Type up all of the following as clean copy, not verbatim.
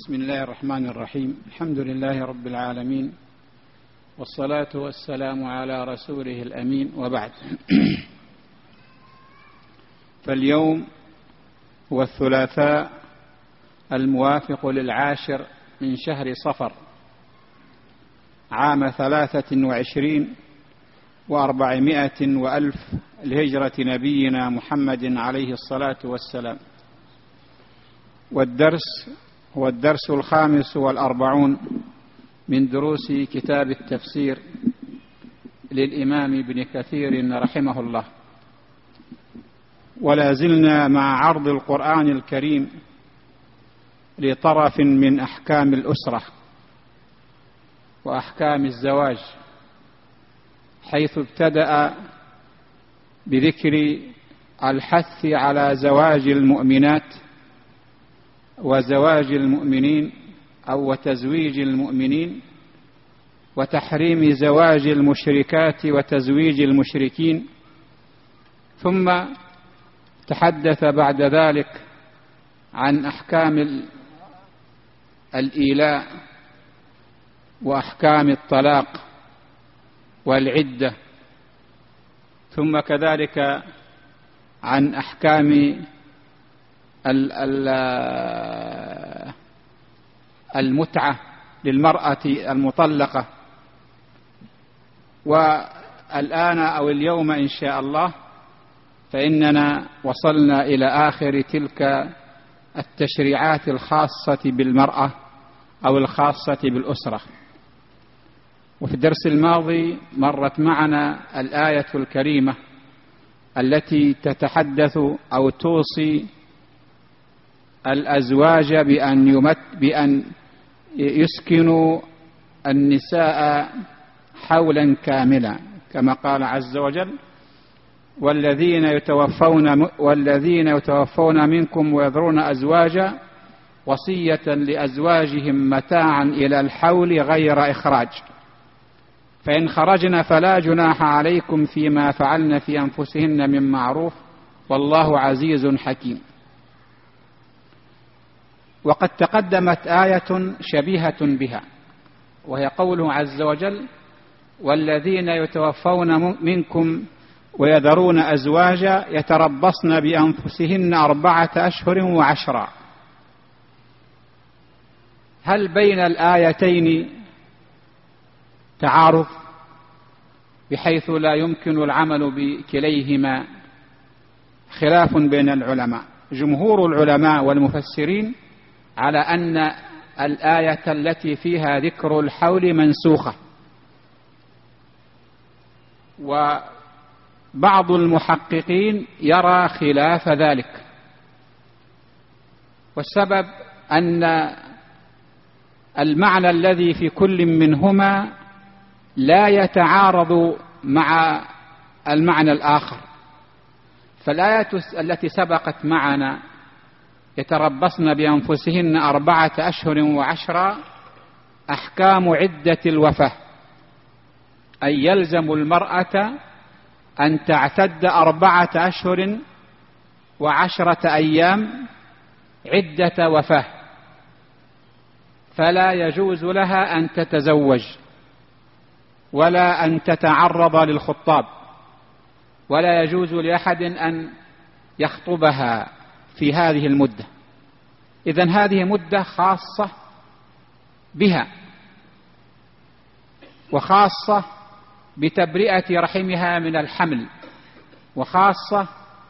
بسم الله الرحمن الرحيم. الحمد لله رب العالمين، والصلاة والسلام على رسوله الأمين، وبعد. فاليوم هو الثلاثاء الموافق للعاشر من شهر صفر عام 23 و400 وألف لهجرة نبينا محمد عليه الصلاة والسلام، والدرس هو الدرس 45 من دروس كتاب التفسير للإمام ابن كثير رحمه الله. ولا زلنا مع عرض القرآن الكريم لطرف من أحكام الأسرة وأحكام الزواج، حيث ابتدأ بذكر الحث على زواج المؤمنات وزواج المؤمنين أو وتزويج المؤمنين، وتحريم زواج المشركات وتزويج المشركين، ثم تحدث بعد ذلك عن أحكام الإيلاء وأحكام الطلاق والعدة، ثم كذلك عن أحكام المتعة للمرأة المطلقة. والآن أو اليوم إن شاء الله فإننا وصلنا إلى آخر تلك التشريعات الخاصة بالمرأة أو الخاصة بالأسرة. وفي الدرس الماضي مرت معنا الآية الكريمة التي تتحدث أو توصي الأزواج بأن يسكنوا النساء حولا كاملا، كما قال عز وجل: والذين يتوفون منكم ويذرون أزواجا وصية لأزواجهم متاعا إلى الحول غير إخراج، فإن خرجن فلا جناح عليكم فيما فعلن في أنفسهن من معروف والله عزيز حكيم. وقد تقدمت آية شبيهة بها، وهي قوله عز وجل: والذين يتوفون منكم ويذرون أزواجا يتربصن بأنفسهن 4 أشهر و10. هل بين الآيتين تعارض بحيث لا يمكن العمل بكليهما؟ خلاف بين العلماء. جمهور العلماء والمفسرين على أن الآية التي فيها ذكر الحول منسوخة، وبعض المحققين يرى خلاف ذلك، والسبب أن المعنى الذي في كل منهما لا يتعارض مع المعنى الآخر. فالآية التي سبقت معنا يتربصن بأنفسهن 4 أشهر و10 أحكام عدة الوفاة، أي يلزم المرأة أن تعتد 4 أشهر و10 أيام عدة وفاة، فلا يجوز لها أن تتزوج ولا أن تتعرض للخطاب، ولا يجوز لأحد أن يخطبها في هذه المدة. إذن هذه مدة خاصة بها، وخاصة بتبرئة رحمها من الحمل، وخاصة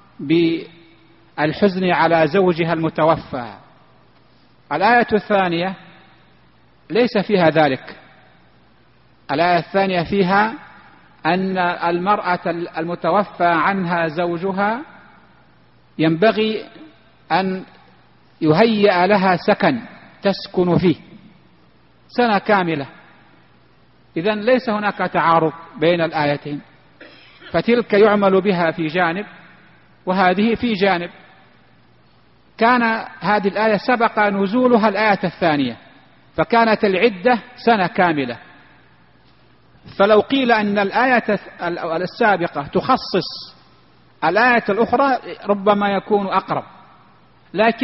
بالحزن على زوجها المتوفى. الآية الثانية ليس فيها ذلك. الآية الثانية فيها أن المرأة المتوفى عنها زوجها ينبغي أن يهيئ لها سكن تسكن فيه 1 سنة كاملة. إذن ليس هناك تعارض بين الآيتين، فتلك يعمل بها في جانب وهذه في جانب. كان هذه الآية سبق نزولها الآية الثانية، فكانت العدة 1 سنة كاملة. فلو قيل أن الآية السابقة تخصص الآية الأخرى ربما يكون أقرب، لكن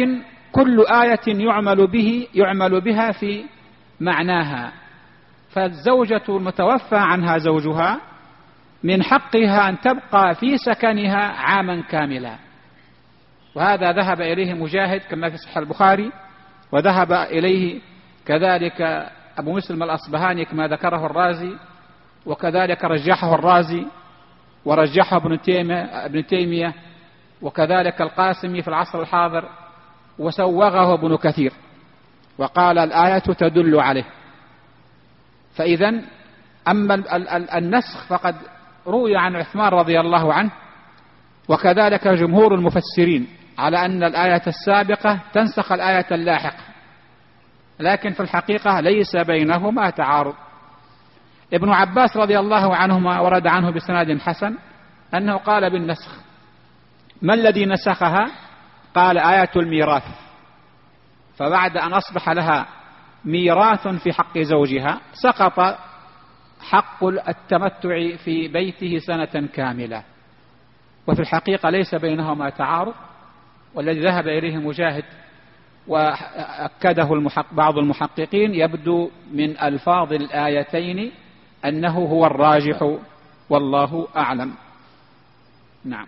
كل آية يعمل بها في معناها. فالزوجة المتوفى عنها زوجها من حقها أن تبقى في سكنها عاما كاملا، وهذا ذهب إليه مجاهد كما في صحيح البخاري، وذهب إليه كذلك أبو مسلم الأصبهاني كما ذكره الرازي، وكذلك رجحه الرازي ورجحه ابن تيمية وكذلك القاسمي في العصر الحاضر، وسوغه ابن كثير وقال الآية تدل عليه. فإذا أما النسخ فقد روي عن عثمان رضي الله عنه وكذلك جمهور المفسرين على أن الآية السابقة تنسخ الآية اللاحقة، لكن في الحقيقة ليس بينهما تعارض. ابن عباس رضي الله عنهما ورد عنه بسناد حسن أنه قال بالنسخ. ما الذي نسخها؟ قال آية الميراث، فبعد أن أصبح لها ميراث في حق زوجها سقط حق التمتع في بيته سنة كاملة، وفي الحقيقة ليس بينهما تعارض. والذي ذهب إليه مجاهد وأكده بعض المحققين يبدو من ألفاظ الآيتين أنه هو الراجح والله أعلم. نعم.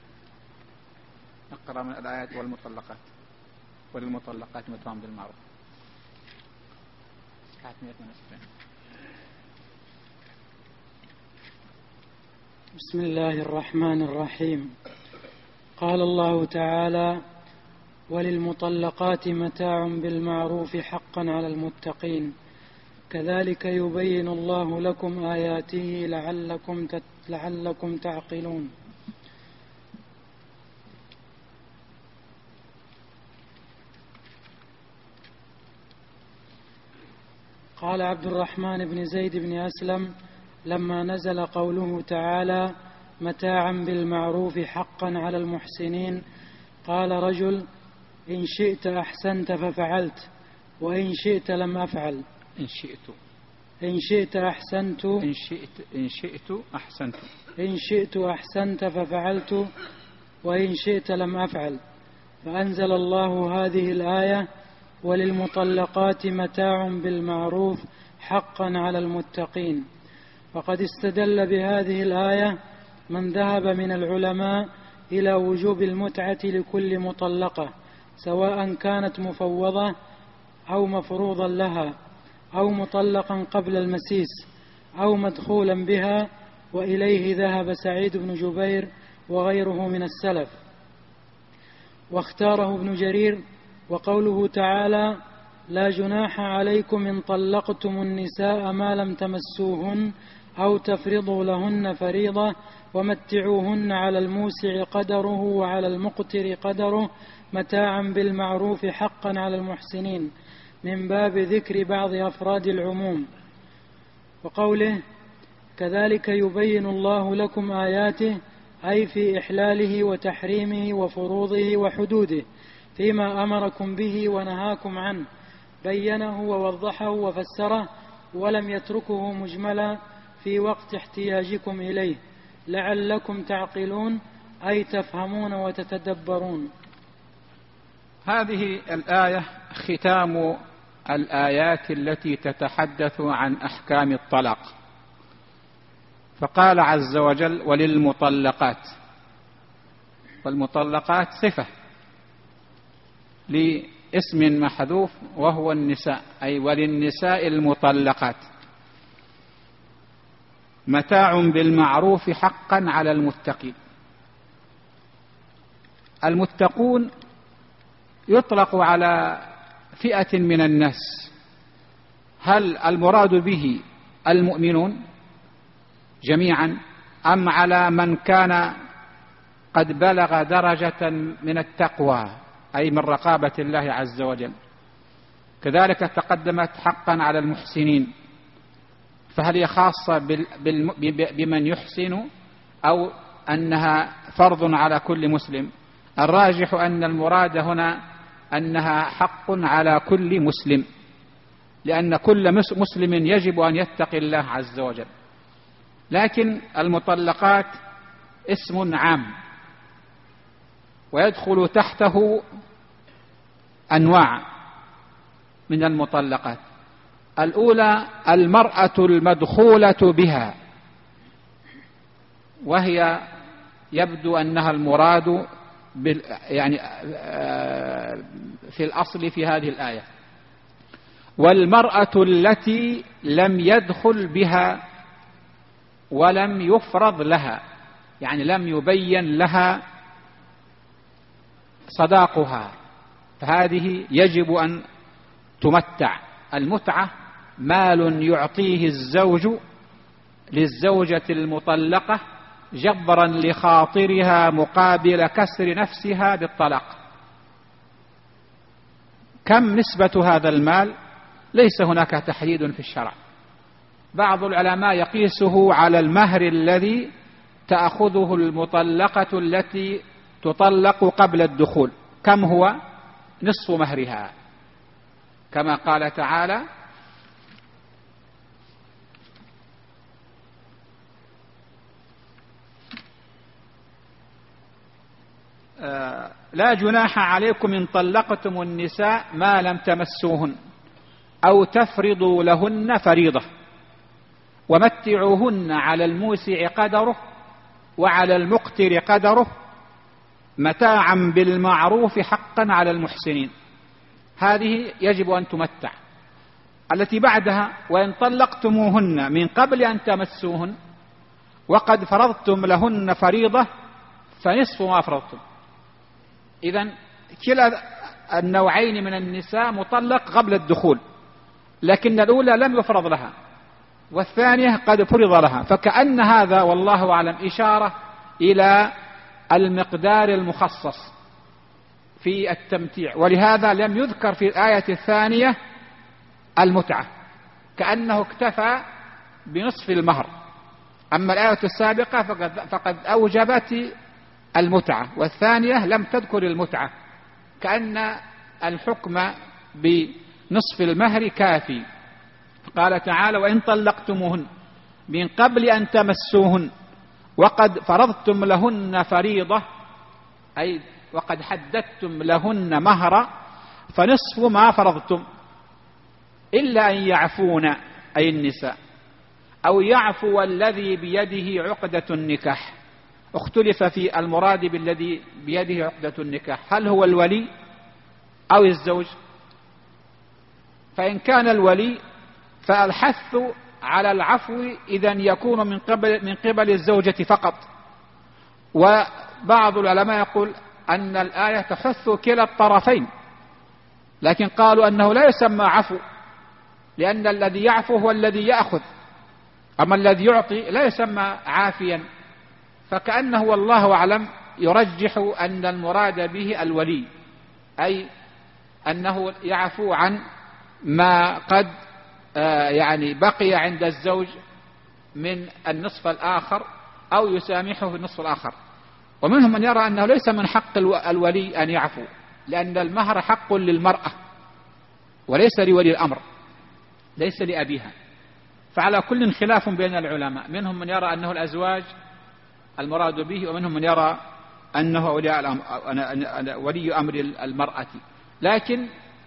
نقرأ من الآيات والمطلقات. وللمطلقات متاع بالمعروف. بسم الله الرحمن الرحيم. قال الله تعالى: وللمطلقات متاع بالمعروف حقا على المتقين كذلك يبين الله لكم آياته لعلكم تعقلون. قال عبد الرحمن بن زيد بن أسلم لما نزل قوله تعالى متاعا بالمعروف حقا على المحسنين قال رجل: إن شئت أحسنت ففعلت، وإن شئت لم أفعل. إن شئت أحسنت ففعلت، وإن شئت لم أفعل. فأنزل الله هذه الآية: وللمطلقات متاع بالمعروف حقا على المتقين. وقد استدل بهذه الآية من ذهب من العلماء إلى وجوب المتعة لكل مطلقة، سواء كانت مفوضة أو مفروضا لها أو مطلقا قبل المسيس أو مدخولا بها، وإليه ذهب سعيد بن جبير وغيره من السلف، واختاره ابن جرير. وقوله تعالى: لا جناح عليكم إن طلقتم النساء ما لم تمسوهن أو تفرضوا لهن فريضة ومتعوهن على الموسع قدره وعلى المقتر قدره متاعا بالمعروف حقا على المحسنين، من باب ذكر بعض أفراد العموم. وقوله: كذلك يبين الله لكم آياته، أي في إحلاله وتحريمه وفروضه وحدوده، فيما أمركم به ونهاكم عنه، بينه ووضحه وفسره، ولم يتركه مجملا في وقت احتياجكم إليه، لعلكم تعقلون، أي تفهمون وتتدبرون. هذه الآية ختام الآيات التي تتحدث عن أحكام الطلاق. فقال عز وجل: وللمطلقات. والمطلقات صفة لاسم محذوف وهو النساء، أي وللنساء المطلقات متاع بالمعروف حقا على المتقين. المتقون يطلق على فئة من الناس، هل المراد به المؤمنون جميعا أم على من كان قد بلغ درجة من التقوى أي من رقابة الله عز وجل؟ كذلك تقدمت حقا على المحسنين، فهل هي خاصة بمن يحسن أو أنها فرض على كل مسلم؟ الراجح أن المراد هنا أنها حق على كل مسلم، لأن كل مسلم يجب أن يتقي الله عز وجل. لكن المطلقات اسم عام ويدخل تحته أنواع من المطلقات. الأولى المرأة المدخولة بها، وهي يبدو أنها المراد يعني في الأصل في هذه الآية. والمرأة التي لم يدخل بها ولم يفرض لها، يعني لم يبين لها صداقها، فهذه يجب أن تمتع. المتعة مال يعطيه الزوج للزوجة المطلقة جبرا لخاطرها مقابل كسر نفسها بالطلاق. كم نسبة هذا المال؟ ليس هناك تحديد في الشرع. بعض العلماء يقيسه على المهر الذي تأخذه المطلقة التي تطلق قبل الدخول. كم هو؟ نصف مهرها، كما قال تعالى: لا جناح عليكم إن طلقتم النساء ما لم تمسوهن أو تفرضوا لهن فريضة ومتعوهن على الموسع قدره وعلى المقتر قدره متاعا بالمعروف حقا على المحسنين. هذه يجب أن تمتع. التي بعدها: وإن طلقتموهن من قبل أن تمسوهن وقد فرضتم لهن فريضة فنصف ما فرضتم. إذن كلا النوعين من النساء مطلق قبل الدخول، لكن الأولى لم يفرض لها والثانية قد فرض لها، فكأن هذا والله أعلم إشارة إلى المقدار المخصص في التمتيع، ولهذا لم يذكر في الآية الثانية المتعة، كأنه اكتفى بنصف المهر. أما الآية السابقة فقد أوجبت المتعة، والثانية لم تذكر المتعة، كأن الحكم بنصف المهر كافي. قال تعالى: وإن طلقتموهن من قبل أن تمسوهن وقد فرضتم لهن فريضة، أي وقد حددتم لهن مهرا، فنصف ما فرضتم، إلا أن يعفون أي النساء أو يعفو الذي بيده عقدة النكاح. اختلف في المراد بالذي بيده عقدة النكاح، هل هو الولي أو الزوج؟ فإن كان الولي فالحث على العفو إذن يكون من قبل الزوجة فقط. وبعض العلماء يقول أن الآية تحث كلا الطرفين، لكن قالوا أنه لا يسمى عفو، لأن الذي يعفو هو الذي يأخذ، أما الذي يعطي لا يسمى عافيا. فكأنه والله أعلم يرجح أن المراد به الولي، أي أنه يعفو عن ما قد يعني بقي عند الزوج من النصف الآخر أو يسامحه في النصف الآخر. ومنهم من يرى أنه ليس من حق الولي أن يعفو، لأن المهر حق للمرأة وليس لولي الأمر، ليس لأبيها. فعلى كل خلاف بين العلماء، منهم من يرى أنه الأزواج المراد به، ومنهم من يرى أنه ولي أمر المرأة. لكن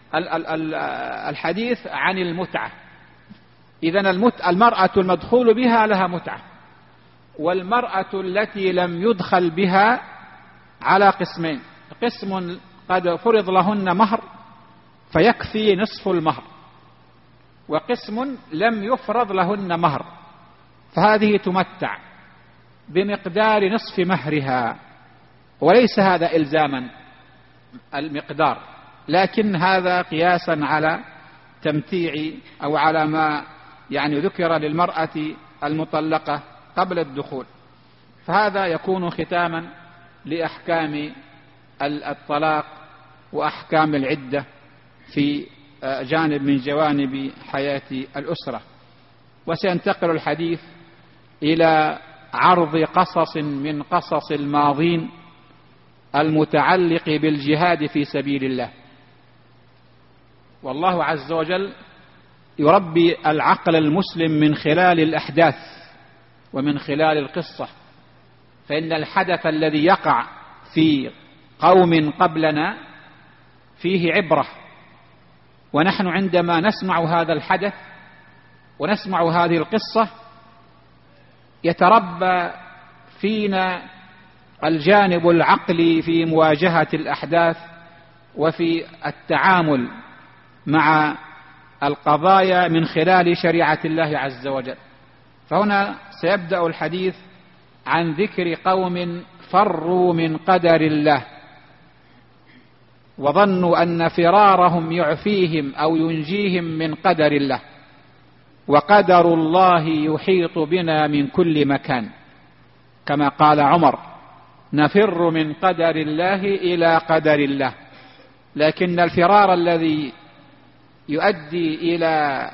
الحديث عن المتعة، إذن المرأة المدخول بها لها متعة، والمرأة التي لم يدخل بها على قسمين: قسم قد فرض لهن مهر فيكفي نصف المهر، وقسم لم يفرض لهن مهر، فهذه تمتع بمقدار نصف مهرها. وليس هذا إلزاما المقدار، لكن هذا قياسا على تمتيع أو على ما يعني ذكر للمرأة المطلقة قبل الدخول. فهذا يكون ختاما لأحكام الطلاق وأحكام العدة في جانب من جوانب حياة الأسرة. وسينتقل الحديث إلى عرض قصص من قصص الماضين المتعلق بالجهاد في سبيل الله. والله عز وجل يربي العقل المسلم من خلال الأحداث ومن خلال القصة، فإن الحدث الذي يقع في قوم قبلنا فيه عبرة. ونحن عندما نسمع هذا الحدث ونسمع هذه القصة يتربى فينا الجانب العقلي في مواجهة الأحداث وفي التعامل مع القضايا من خلال شريعة الله عز وجل. فهنا سيبدأ الحديث عن ذكر قوم فروا من قدر الله وظنوا أن فرارهم يعفيهم أو ينجيهم من قدر الله، وقدر الله يحيط بنا من كل مكان، كما قال عمر: نفر من قدر الله إلى قدر الله. لكن الفرار الذي يؤدي إلى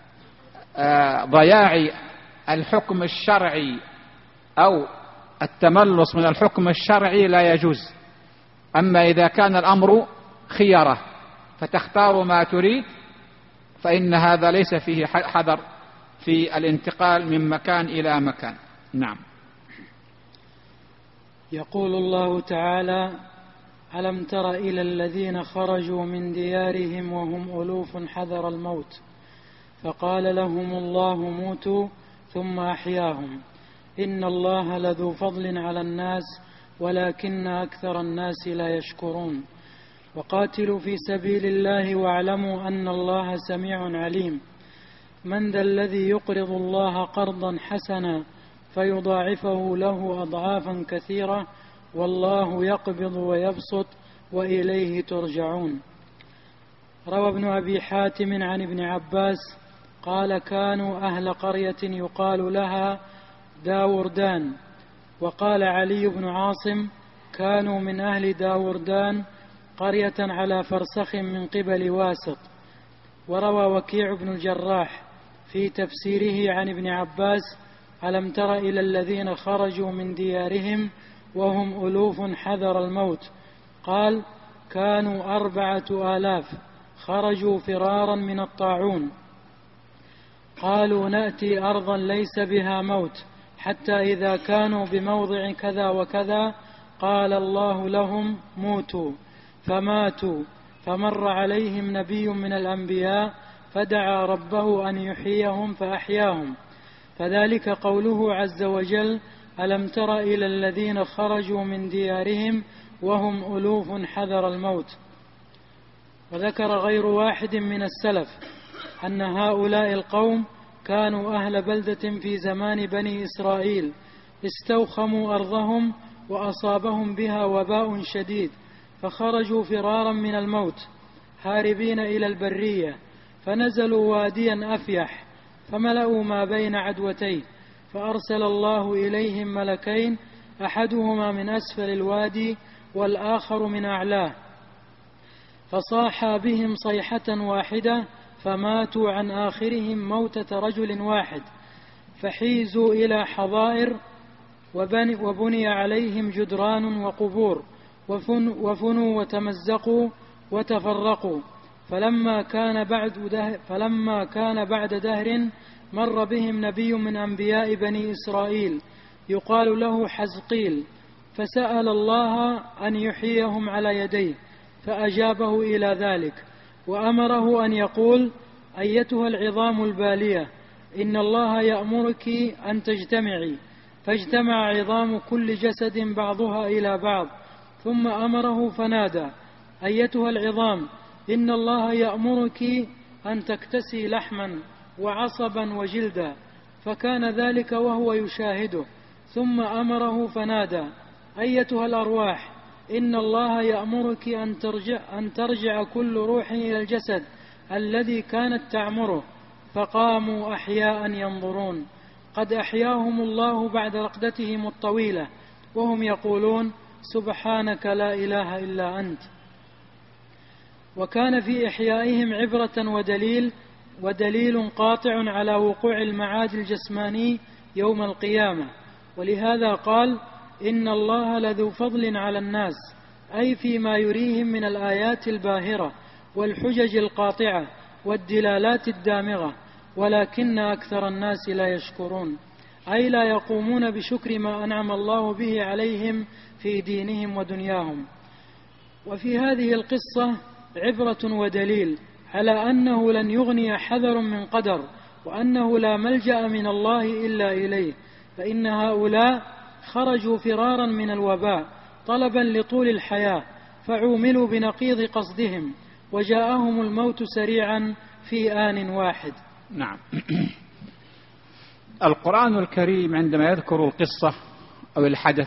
ضياع الحكم الشرعي أو التملص من الحكم الشرعي لا يجوز. أما إذا كان الأمر خيرة فتختار ما تريد فإن هذا ليس فيه حذر في الانتقال من مكان إلى مكان. نعم. يقول الله تعالى: ألم تر إلى الذين خرجوا من ديارهم وهم ألوف حذر الموت فقال لهم الله موتوا ثم أحياهم إن الله لذو فضل على الناس ولكن أكثر الناس لا يشكرون. وقاتلوا في سبيل الله واعلموا أن الله سميع عليم. من ذا الذي يقرض الله قرضا حسنا فيضاعفه له أضعافا كثيرة والله يقبض ويبسط وإليه ترجعون. روى ابن أبي حاتم عن ابن عباس قال: كانوا أهل قرية يقال لها داوردان. وقال علي بن عاصم: كانوا من أهل داوردان قرية على فرسخ من قبل واسط. وروى وكيع بن الجراح في تفسيره عن ابن عباس: ألم تر إلى الذين خرجوا من ديارهم وهم ألوف حذر الموت، قال: كانوا 4000 خرجوا فرارا من الطاعون، قالوا نأتي أرضا ليس بها موت، حتى إذا كانوا بموضع كذا وكذا قال الله لهم موتوا، فماتوا. فمر عليهم نبي من الأنبياء فدعا ربه أن يحييهم فأحياهم. فذلك قوله عز وجل: ألم تر إلى الذين خرجوا من ديارهم وهم ألوف حذر الموت. وذكر غير واحد من السلف أن هؤلاء القوم كانوا أهل بلدة في زمان بني إسرائيل استوخموا أرضهم وأصابهم بها وباء شديد فخرجوا فرارا من الموت هاربين إلى البرية، فنزلوا واديا أفيح فملأوا ما بين عدوتيه، فأرسل الله إليهم ملكين أحدهما من أسفل الوادي والآخر من أعلاه، فصاحا بهم صيحة واحدة فماتوا عن آخرهم موتة رجل واحد، فحيزوا إلى حظائر وبني عليهم جدران وقبور، وفنوا وتمزقوا وتفرقوا. فلما كان بعد دهر مر بهم نبي من أنبياء بني إسرائيل يقال له حزقيل، فسأل الله أن يحييهم على يديه فأجابه إلى ذلك، وأمره أن يقول: أيتها العظام البالية إن الله يأمرك أن تجتمعي، فاجتمع عظام كل جسد بعضها إلى بعض، ثم أمره فنادى: أيتها العظام إن الله يأمرك أن تكتسي لحما وعصبا وجلدا، فكان ذلك وهو يشاهده، ثم أمره فنادى: أيتها الأرواح إن الله يأمرك أن ترجع كل روح إلى الجسد الذي كانت تعمره، فقاموا أحياء ينظرون، قد أحياهم الله بعد رقدتهم الطويلة، وهم يقولون: سبحانك لا إله إلا أنت. وكان في إحيائهم عبرة ودليل قاطع على وقوع المعاد الجسماني يوم القيامة، ولهذا قال: إن الله لذو فضل على الناس، أي فيما يريهم من الآيات الباهرة والحجج القاطعة والدلالات الدامغة، ولكن أكثر الناس لا يشكرون، أي لا يقومون بشكر ما أنعم الله به عليهم في دينهم ودنياهم. وفي هذه القصة عبرة ودليل على أنه لن يغني حذر من قدر، وأنه لا ملجأ من الله إلا إليه، فإن هؤلاء خرجوا فرارا من الوباء طلبا لطول الحياة، فعوملوا بنقيض قصدهم، وجاءهم الموت سريعا في آن واحد. نعم. القرآن الكريم عندما يذكر القصة أو الحدث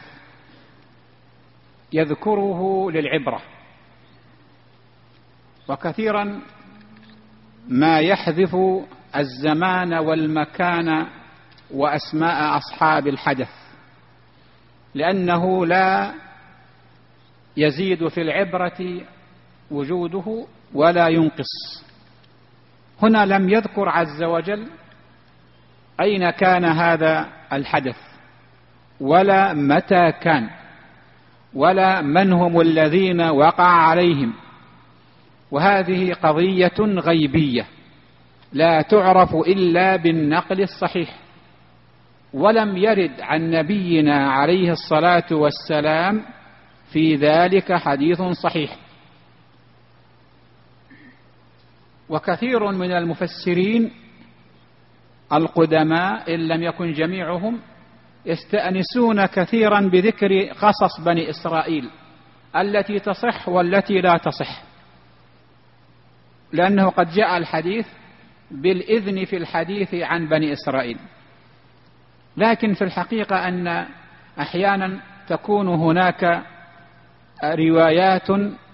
يذكره للعبرة، وكثيرا ما يحذف الزمان والمكان وأسماء أصحاب الحدث، لأنه لا يزيد في العبرة وجوده ولا ينقص. هنا لم يذكر عز وجل أين كان هذا الحدث، ولا متى كان، ولا من هم الذين وقع عليهم، وهذه قضية غيبية لا تعرف إلا بالنقل الصحيح، ولم يرد عن نبينا عليه الصلاة والسلام في ذلك حديث صحيح. وكثير من المفسرين القدماء إن لم يكن جميعهم يستأنسون كثيرا بذكر قصص بني إسرائيل التي تصح والتي لا تصح، لأنه قد جاء الحديث بالإذن في الحديث عن بني إسرائيل، لكن في الحقيقة أن أحيانا تكون هناك روايات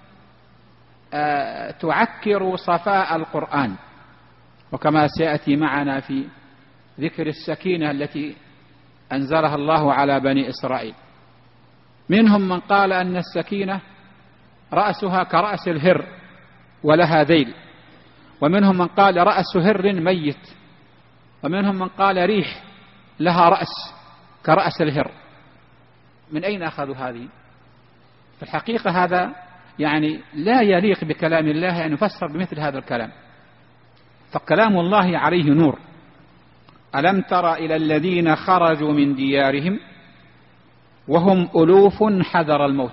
تعكر صفاء القرآن، وكما سيأتي معنا في ذكر السكينة التي أنزلها الله على بني إسرائيل. منهم من قال أن السكينة رأسها كرأس الهر ولها ذيل، ومنهم من قال رأس هر ميت، ومنهم من قال ريح لها رأس كرأس الهر. من أين أخذوا هذه؟ في الحقيقة هذا يعني لا يليق بكلام الله أن يفسر بمثل هذا الكلام، فكلام الله عليه نور. ألم تر إلى الذين خرجوا من ديارهم وهم ألوف حذر الموت،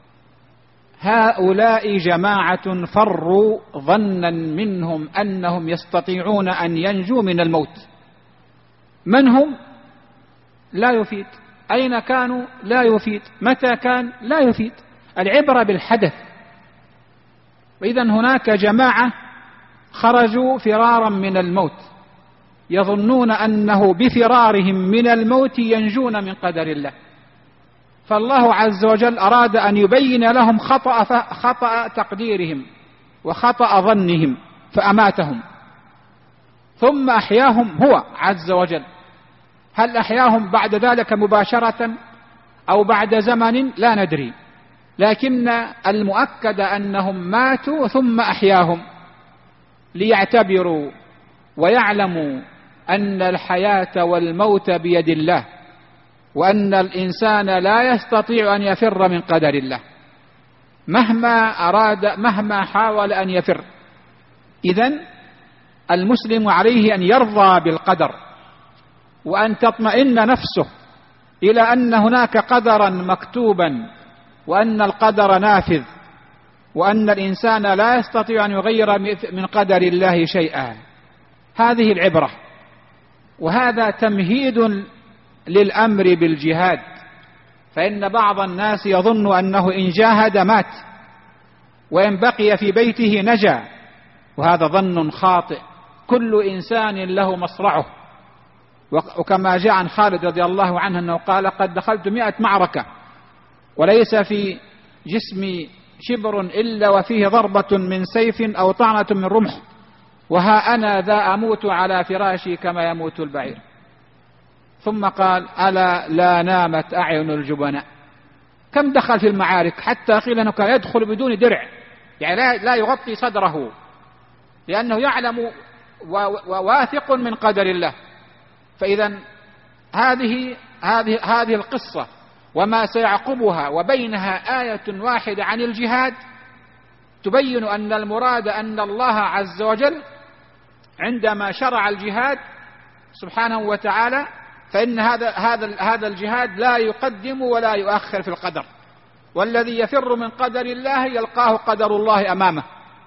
هؤلاء جماعة فروا ظنا منهم أنهم يستطيعون أن ينجوا من الموت. من هم؟ لا يفيد. أين كانوا؟ لا يفيد. متى كان؟ لا يفيد. العبرة بالحدث. وإذا هناك جماعة خرجوا فرارا من الموت، يظنون أنه بفرارهم من الموت ينجون من قدر الله، فالله عز وجل أراد أن يبين لهم خطأ تقديرهم وخطأ ظنهم فأماتهم، ثم أحياهم هو عز وجل. هل أحياهم بعد ذلك مباشرة أو بعد زمن؟ لا ندري، لكن المؤكد أنهم ماتوا ثم أحياهم ليعتبروا ويعلموا أن الحياة والموت بيد الله، وأن الإنسان لا يستطيع أن يفر من قدر الله مهما حاول أن يفر. إذن المسلم عليه أن يرضى بالقدر، وأن تطمئن نفسه إلى أن هناك قدرا مكتوبا، وأن القدر نافذ، وأن الإنسان لا يستطيع أن يغير من قدر الله شيئا. هذه العبرة، وهذا تمهيد للأمر بالجهاد، فإن بعض الناس يظن أنه إن جاهد مات، وإن بقي في بيته نجا، وهذا ظن خاطئ. كل إنسان له مصرعه، وكما جاء عن خالد رضي الله عنه أنه قال قد دخلت 100 معركة وليس في جسمي شبر إلا وفيه ضربة من سيف أو طعنة من رمح، وها أنا ذا أموت على فراشي كما يموت البعير. ثم قال ألا لا نامت أعين الجبناء. كم دخل في المعارك حتى قيل أنه كان يدخل بدون درع، يعني لا يغطي صدره، لأنه يعلم وواثق من قدر الله. فإذا هذه القصة وما سيعقبها وبينها آية واحدة عن الجهاد تبين أن المراد أن الله عز وجل عندما شرع الجهاد سبحانه وتعالى فإن هذا الجهاد لا يقدم ولا يؤخر في القدر، والذي يفر من قدر الله يلقاه قدر الله أمامه،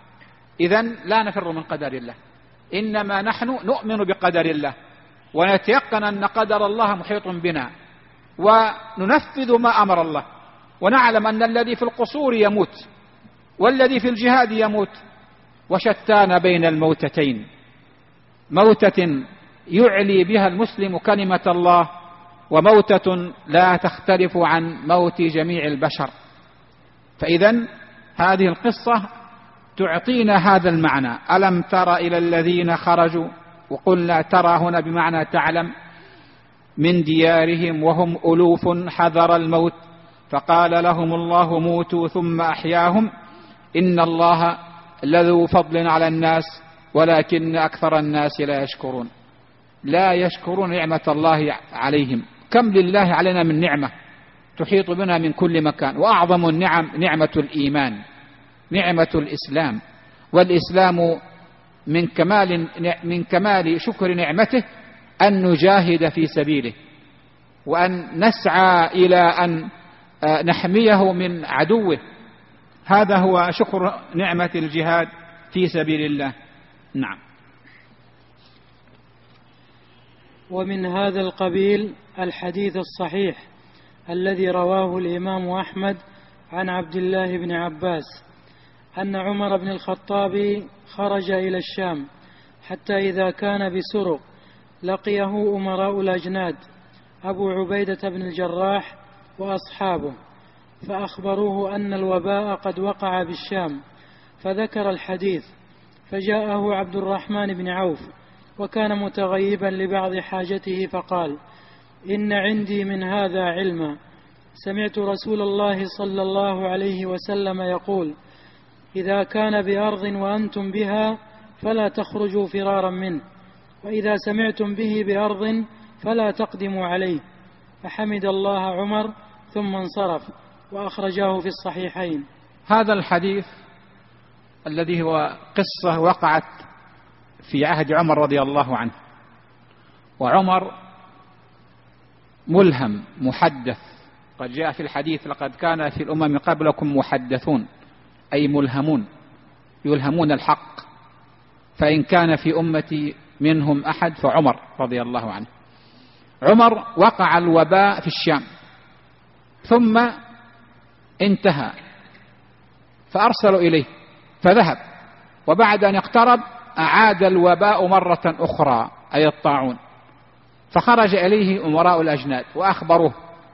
إذن لا نفر من قدر الله، إنما نحن نؤمن بقدر الله ونتيقن أن قدر الله محيط بنا، وننفذ ما أمر الله، ونعلم أن الذي في القصور يموت والذي في الجهاد يموت، وشتان بين الموتتين، موتة يعلي بها المسلم كلمة الله، وموتة لا تختلف عن موت جميع البشر. فإذن هذه القصة تعطينا هذا المعنى. ألم تر إلى الذين خرجوا، وقلنا ترى هنا بمعنى تعلم، من ديارهم وهم ألوف حذر الموت فقال لهم الله موتوا ثم أحياهم إن الله لذو فضل على الناس ولكن أكثر الناس لا يشكرون. لا يشكرون نعمة الله عليهم. كم لله علينا من نعمة تحيط بنا من كل مكان، وأعظم النعم نعمة الإيمان، نعمة الإسلام. والإسلام من كمال شكر نعمته أن نجاهد في سبيله، وأن نسعى إلى أن نحميه من عدوه. هذا هو شكر نعمة الجهاد في سبيل الله. نعم. ومن هذا القبيل الحديث الصحيح الذي رواه الإمام أحمد عن عبد الله بن عباس أن عمر بن الخطاب خرج إلى الشام حتى إذا كان بسرق لقيه أمراء الأجناد أبو عبيدة بن الجراح وأصحابه، فأخبروه أن الوباء قد وقع بالشام، فذكر الحديث، فجاءه عبد الرحمن بن عوف وكان متغيبا لبعض حاجته، فقال: إن عندي من هذا علما، سمعت رسول الله صلى الله عليه وسلم يقول: إذا كان بأرض وأنتم بها فلا تخرجوا فرارا منه، وإذا سمعتم به بأرض فلا تقدموا عليه. فحمد الله عمر ثم انصرف، وأخرجاه في الصحيحين. هذا الحديث الذي هو قصة وقعت في عهد عمر رضي الله عنه، وعمر ملهم محدث، قد جاء في الحديث: لقد كان في الأمم قبلكم محدثون، أي ملهمون يلهمون الحق، فإن كان في أمتي منهم أحد فعمر رضي الله عنه. عمر وقع الوباء في الشام ثم انتهى، فأرسلوا إليه فذهب، وبعد أن اقترب أعاد الوباء مرة أخرى، أي الطاعون، فخرج إليه أمراء الأجناد وأخبروه.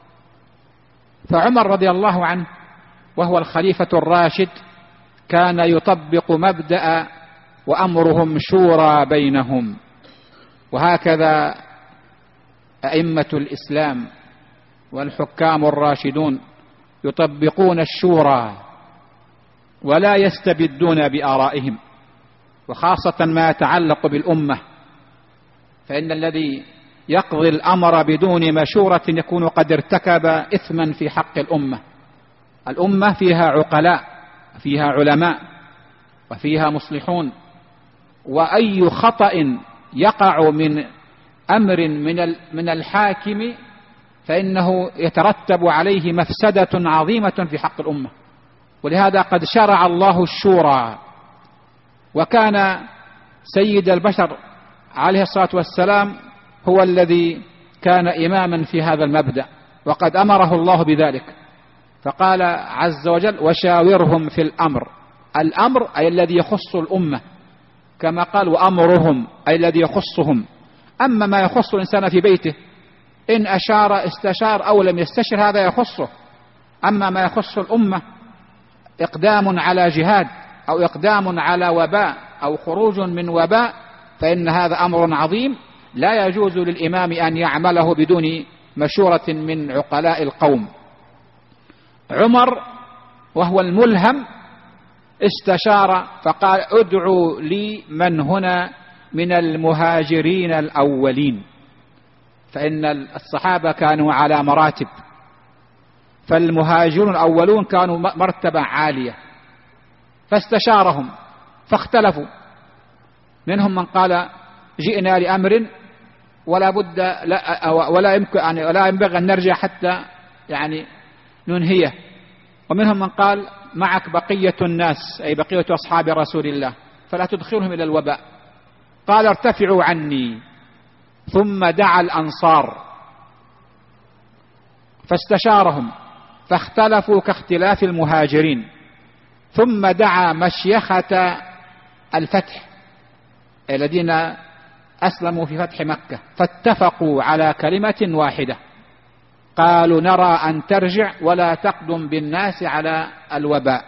فعمر رضي الله عنه وهو الخليفة الراشد كان يطبق مبدأ وأمرهم شورى بينهم، وهكذا أئمة الإسلام والحكام الراشدون يطبقون الشورى ولا يستبدون بآرائهم، وخاصة ما يتعلق بالأمة، فإن الذي يقضي الأمر بدون مشورة يكون قد ارتكب إثما في حق الأمة. الأمة فيها عقلاء، فيها علماء، وفيها مصلحون، وأي خطأ يقع من أمر من الحاكم فإنه يترتب عليه مفسدة عظيمة في حق الأمة. ولهذا قد شرع الله الشورى، وكان سيد البشر عليه الصلاة والسلام هو الذي كان إماما في هذا المبدأ، وقد أمره الله بذلك، فقال عز وجل: وشاورهم في الأمر. الأمر أي الذي يخص الأمة، كما قال: وأمرهم أي الذي يخصهم. أما ما يخص الإنسان في بيته إن أشار استشار أو لم يستشر هذا يخصه، أما ما يخص الأمة إقدام على جهاد أو إقدام على وباء أو خروج من وباء فإن هذا أمر عظيم لا يجوز للإمام أن يعمله بدون مشورة من عقلاء القوم. عمر وهو الملهم استشار فقال: ادعوا لي من هنا من المهاجرين الأولين، فإن الصحابة كانوا على مراتب، فالمهاجرون الأولون كانوا مرتبة عالية، فاستشارهم فاختلفوا. منهم من قال: جئنا لأمر ولا ينبغي أن نرجع حتى ننهيه. ومنهم من قال: معك بقية الناس، أي بقية أصحاب رسول الله، فلا تدخلهم إلى الوباء. قال ارتفعوا عني. ثم دعا الأنصار فاستشارهم فاختلفوا كاختلاف المهاجرين. ثم دعا مشيخة الفتح الذين أسلموا في فتح مكة فاتفقوا على كلمة واحدة، قالوا نرى أن ترجع ولا تقدم بالناس على الوباء.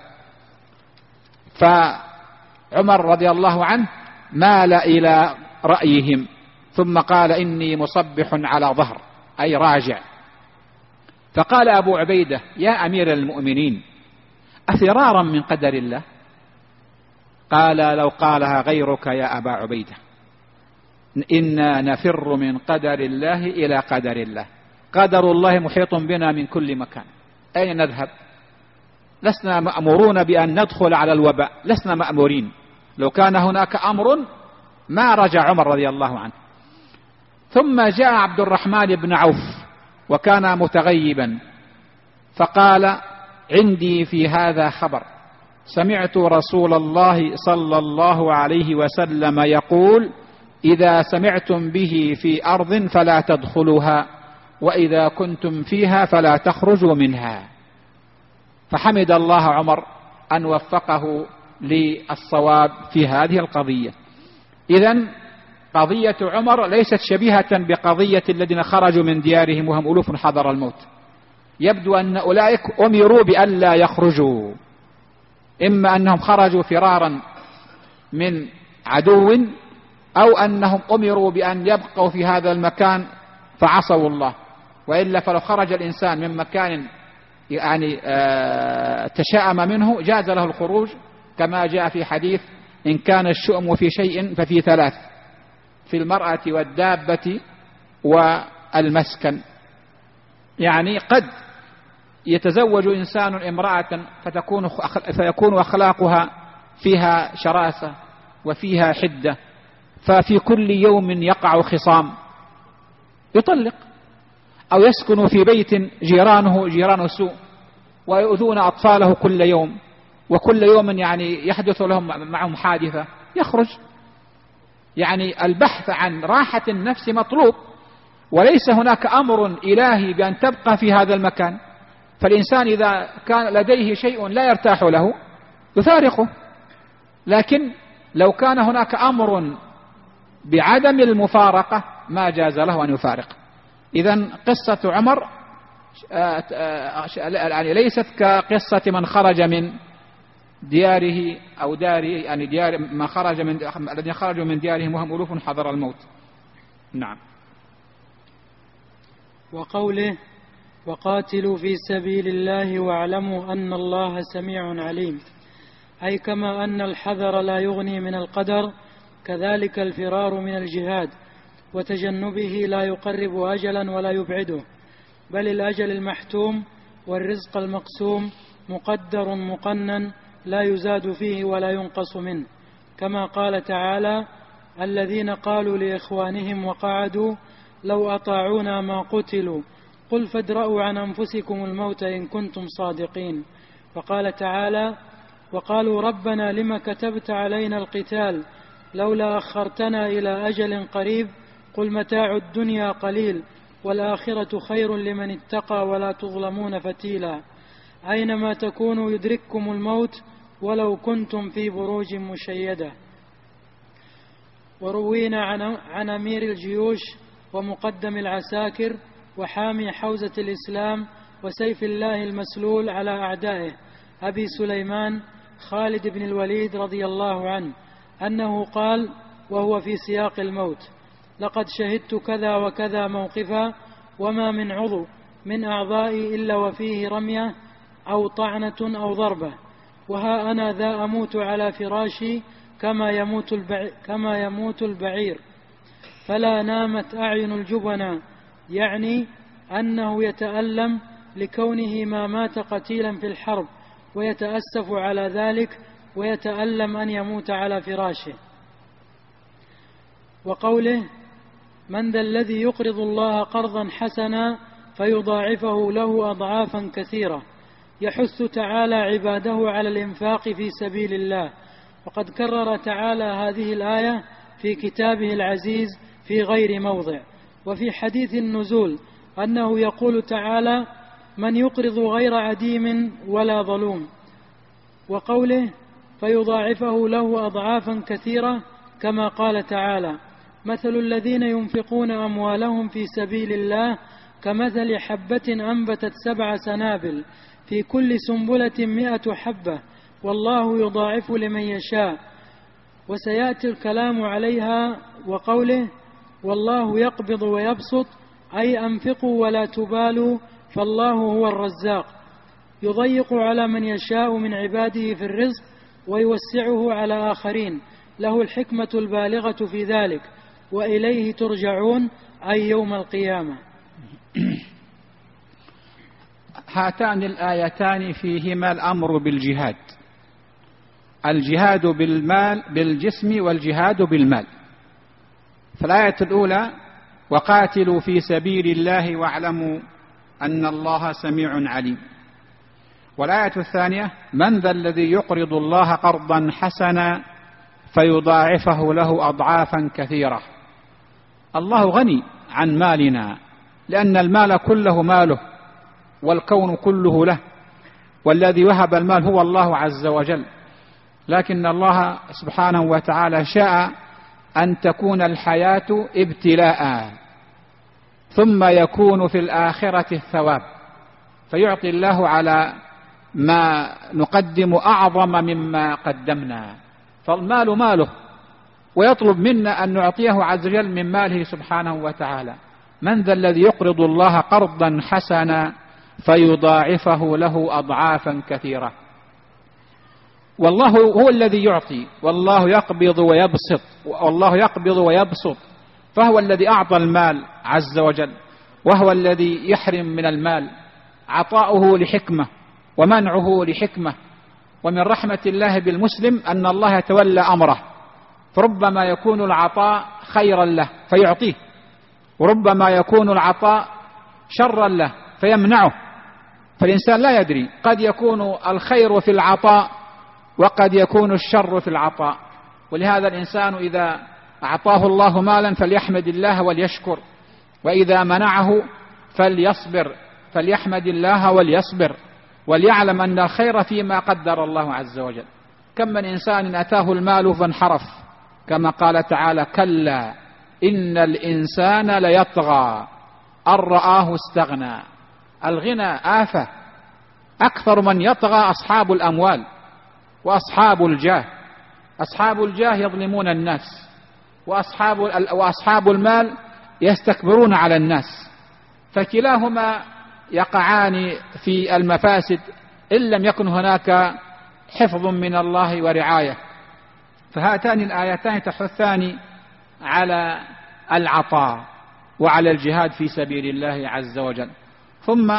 فعمر رضي الله عنه مال إلى رأيهم ثم قال إني مصبح على ظهر، أي راجع. فقال أبو عبيدة يا أمير المؤمنين أفرارا من قدر الله؟ قال لو قالها غيرك يا أبا عبيدة إنا نفر من قدر الله إلى قدر الله، قدر الله محيط بنا من كل مكان، أين نذهب؟ لسنا مأمورون بأن ندخل على الوباء، لسنا مأمورين. لو كان هناك أمر ما رجع عمر رضي الله عنه. ثم جاء عبد الرحمن بن عوف وكان متغيبا فقال عندي في هذا خبر، سمعت رسول الله صلى الله عليه وسلم يقول إذا سمعتم به في أرض فلا تدخلوها وإذا كنتم فيها فلا تخرجوا منها. فحمد الله عمر أن وفقه للصواب في هذه القضية. إذن قضية عمر ليست شبيهة بقضية الذين خرجوا من ديارهم وهم ألوف حضر الموت. يبدو أن أولئك أمروا بأن لا يخرجوا، إما أنهم خرجوا فرارا من عدو أو أنهم أمروا بأن يبقوا في هذا المكان فعصوا الله. وإلا فلو خرج الإنسان من مكان يعني تشاءم منه جاز له الخروج، كما جاء في حديث إن كان الشؤم في شيء ففي ثلاث: في المرأة والدابة والمسكن. يعني قد يتزوج إنسان امرأة فيكون أخلاقها فيها شراسة وفيها حدة، ففي كل يوم يقع خصام يطلق، أو يسكن في بيت جيرانه جيران سوء ويؤذون أطفاله كل يوم، وكل يوم يعني يحدث لهم معهم حادثة يخرج. يعني البحث عن راحة النفس مطلوب، وليس هناك أمر إلهي بأن تبقى في هذا المكان. فالإنسان إذا كان لديه شيء لا يرتاح له يفارقه، لكن لو كان هناك أمر بعدم المفارقة ما جاز له أن يفارق. إذن قصة عمر يعني ليست كقصة من خرج من دياره أو داره، يعني ديار ما خرج من الذين خرجوا من ديارهم وهم ألوف حضر الموت. نعم. وقوله وقاتلوا في سبيل الله واعلموا أن الله سميع عليم، أي كما أن الحذر لا يغني من القدر كذلك الفرار من الجهاد وتجنبه لا يقرب أجلا ولا يبعده، بل الأجل المحتوم والرزق المقسوم مقدر مقنن لا يزاد فيه ولا ينقص منه، كما قال تعالى الذين قالوا لإخوانهم وقعدوا لو أطاعونا ما قتلوا قل فادرءوا عن أنفسكم الموت إن كنتم صادقين. وقال تعالى وقالوا ربنا لم كتبت علينا القتال لولا أخرتنا إلى أجل قريب قل متاع الدنيا قليل والآخرة خير لمن اتقى ولا تظلمون فتيلا، أينما تكونوا يدرككم الموت ولو كنتم في بروج مشيدة. وروينا عن أمير الجيوش ومقدم العساكر وحامي حوزة الإسلام وسيف الله المسلول على أعدائه أبي سليمان خالد بن الوليد رضي الله عنه أنه قال وهو في سياق الموت: لقد شهدت كذا وكذا موقفا وما من عضو من أعضائي إلا وفيه رمية أو طعنة أو ضربة، وها أنا ذا أموت على فراشي كما يموت البعير، فلا نامت أعين الجبنى، يعني أنه يتألم لكونه ما مات قتيلا في الحرب ويتأسف على ذلك ويتألم أن يموت على فراشه. وقوله من ذا الذي يقرض الله قرضا حسنا فيضاعفه له أضعافا كثيرة، يحث تعالى عباده على الإنفاق في سبيل الله وقد كرر تعالى هذه الآية في كتابه العزيز في غير موضع. وفي حديث النزول أنه يقول تعالى: من يقرض غير عديم ولا ظلوم، وقوله: فيضاعفه له أضعافا كثيرة، كما قال تعالى: مثل الذين ينفقون أموالهم في سبيل الله كمثل حبة أنبتت 7 سنابل في كل سنبلة 100 حبة والله يضاعف لمن يشاء. وسيأتي الكلام عليها. وقوله: والله يقبض ويبسط، أي أنفقوا ولا تبالوا فالله هو الرزاق، يضيق على من يشاء من عباده في الرزق ويوسعه على آخرين، له الحكمة البالغة في ذلك، وإليه ترجعون، أي يوم القيامة. هاتان الآيتان فيهما الأمر بالجهاد، الجهاد بالمال بالجسم والجهاد بالمال. فالآية الأولى: وقاتلوا في سبيل الله واعلموا أن الله سميع عليم. والآية الثانية: من ذا الذي يقرض الله قرضا حسنا فيضاعفه له أضعافا كثيرة. الله غني عن مالنا، لأن المال كله ماله والكون كله له، والذي وهب المال هو الله عز وجل، لكن الله سبحانه وتعالى شاء أن تكون الحياة ابتلاء ثم يكون في الآخرة الثواب، فيعطي الله على ما نقدم أعظم مما قدمنا. فالمال ماله، ويطلب منا أن نعطيه عز وجل من ماله سبحانه وتعالى. من ذا الذي يقرض الله قرضا حسنا فيضاعفه له أضعافا كثيرة. والله هو الذي يعطي، والله يقبض ويبسط، والله يقبض ويبسط، فهو الذي أعطى المال عز وجل، وهو الذي يحرم من المال. عطاؤه لحكمة ومنعه لحكمة. ومن رحمة الله بالمسلم أن الله يتولى أمره، فربما يكون العطاء خيرا له فيعطيه، وربما يكون العطاء شرا له فيمنعه. فالإنسان لا يدري، قد يكون الخير في العطاء وقد يكون الشر في العطاء. ولهذا الإنسان إذا أعطاه الله مالا فليحمد الله وليشكر، وإذا منعه فليصبر، فليحمد الله وليصبر، وليعلم أن الخير فيما قدر الله عز وجل. كم من إنسان أتاه المال فانحرف، كما قال تعالى: كلا إن الإنسان ليطغى أن رآه استغنى. الغنى آفة. أكثر من يطغى أصحاب الأموال وأصحاب الجاه. أصحاب الجاه يظلمون الناس، وأصحاب المال يستكبرون على الناس، فكلاهما يقعان في المفاسد إن لم يكن هناك حفظ من الله ورعاية. فهاتان الآيتان تحثان على العطاء وعلى الجهاد في سبيل الله عز وجل. ثم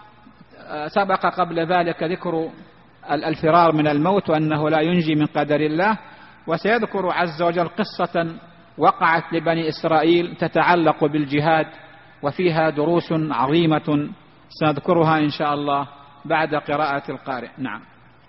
سبق قبل ذلك ذكر الفرار من الموت وأنه لا ينجي من قدر الله، وسيذكر عز وجل قصة وقعت لبني إسرائيل تتعلق بالجهاد، وفيها دروس عظيمة سنذكرها إن شاء الله بعد قراءة القارئ. نعم.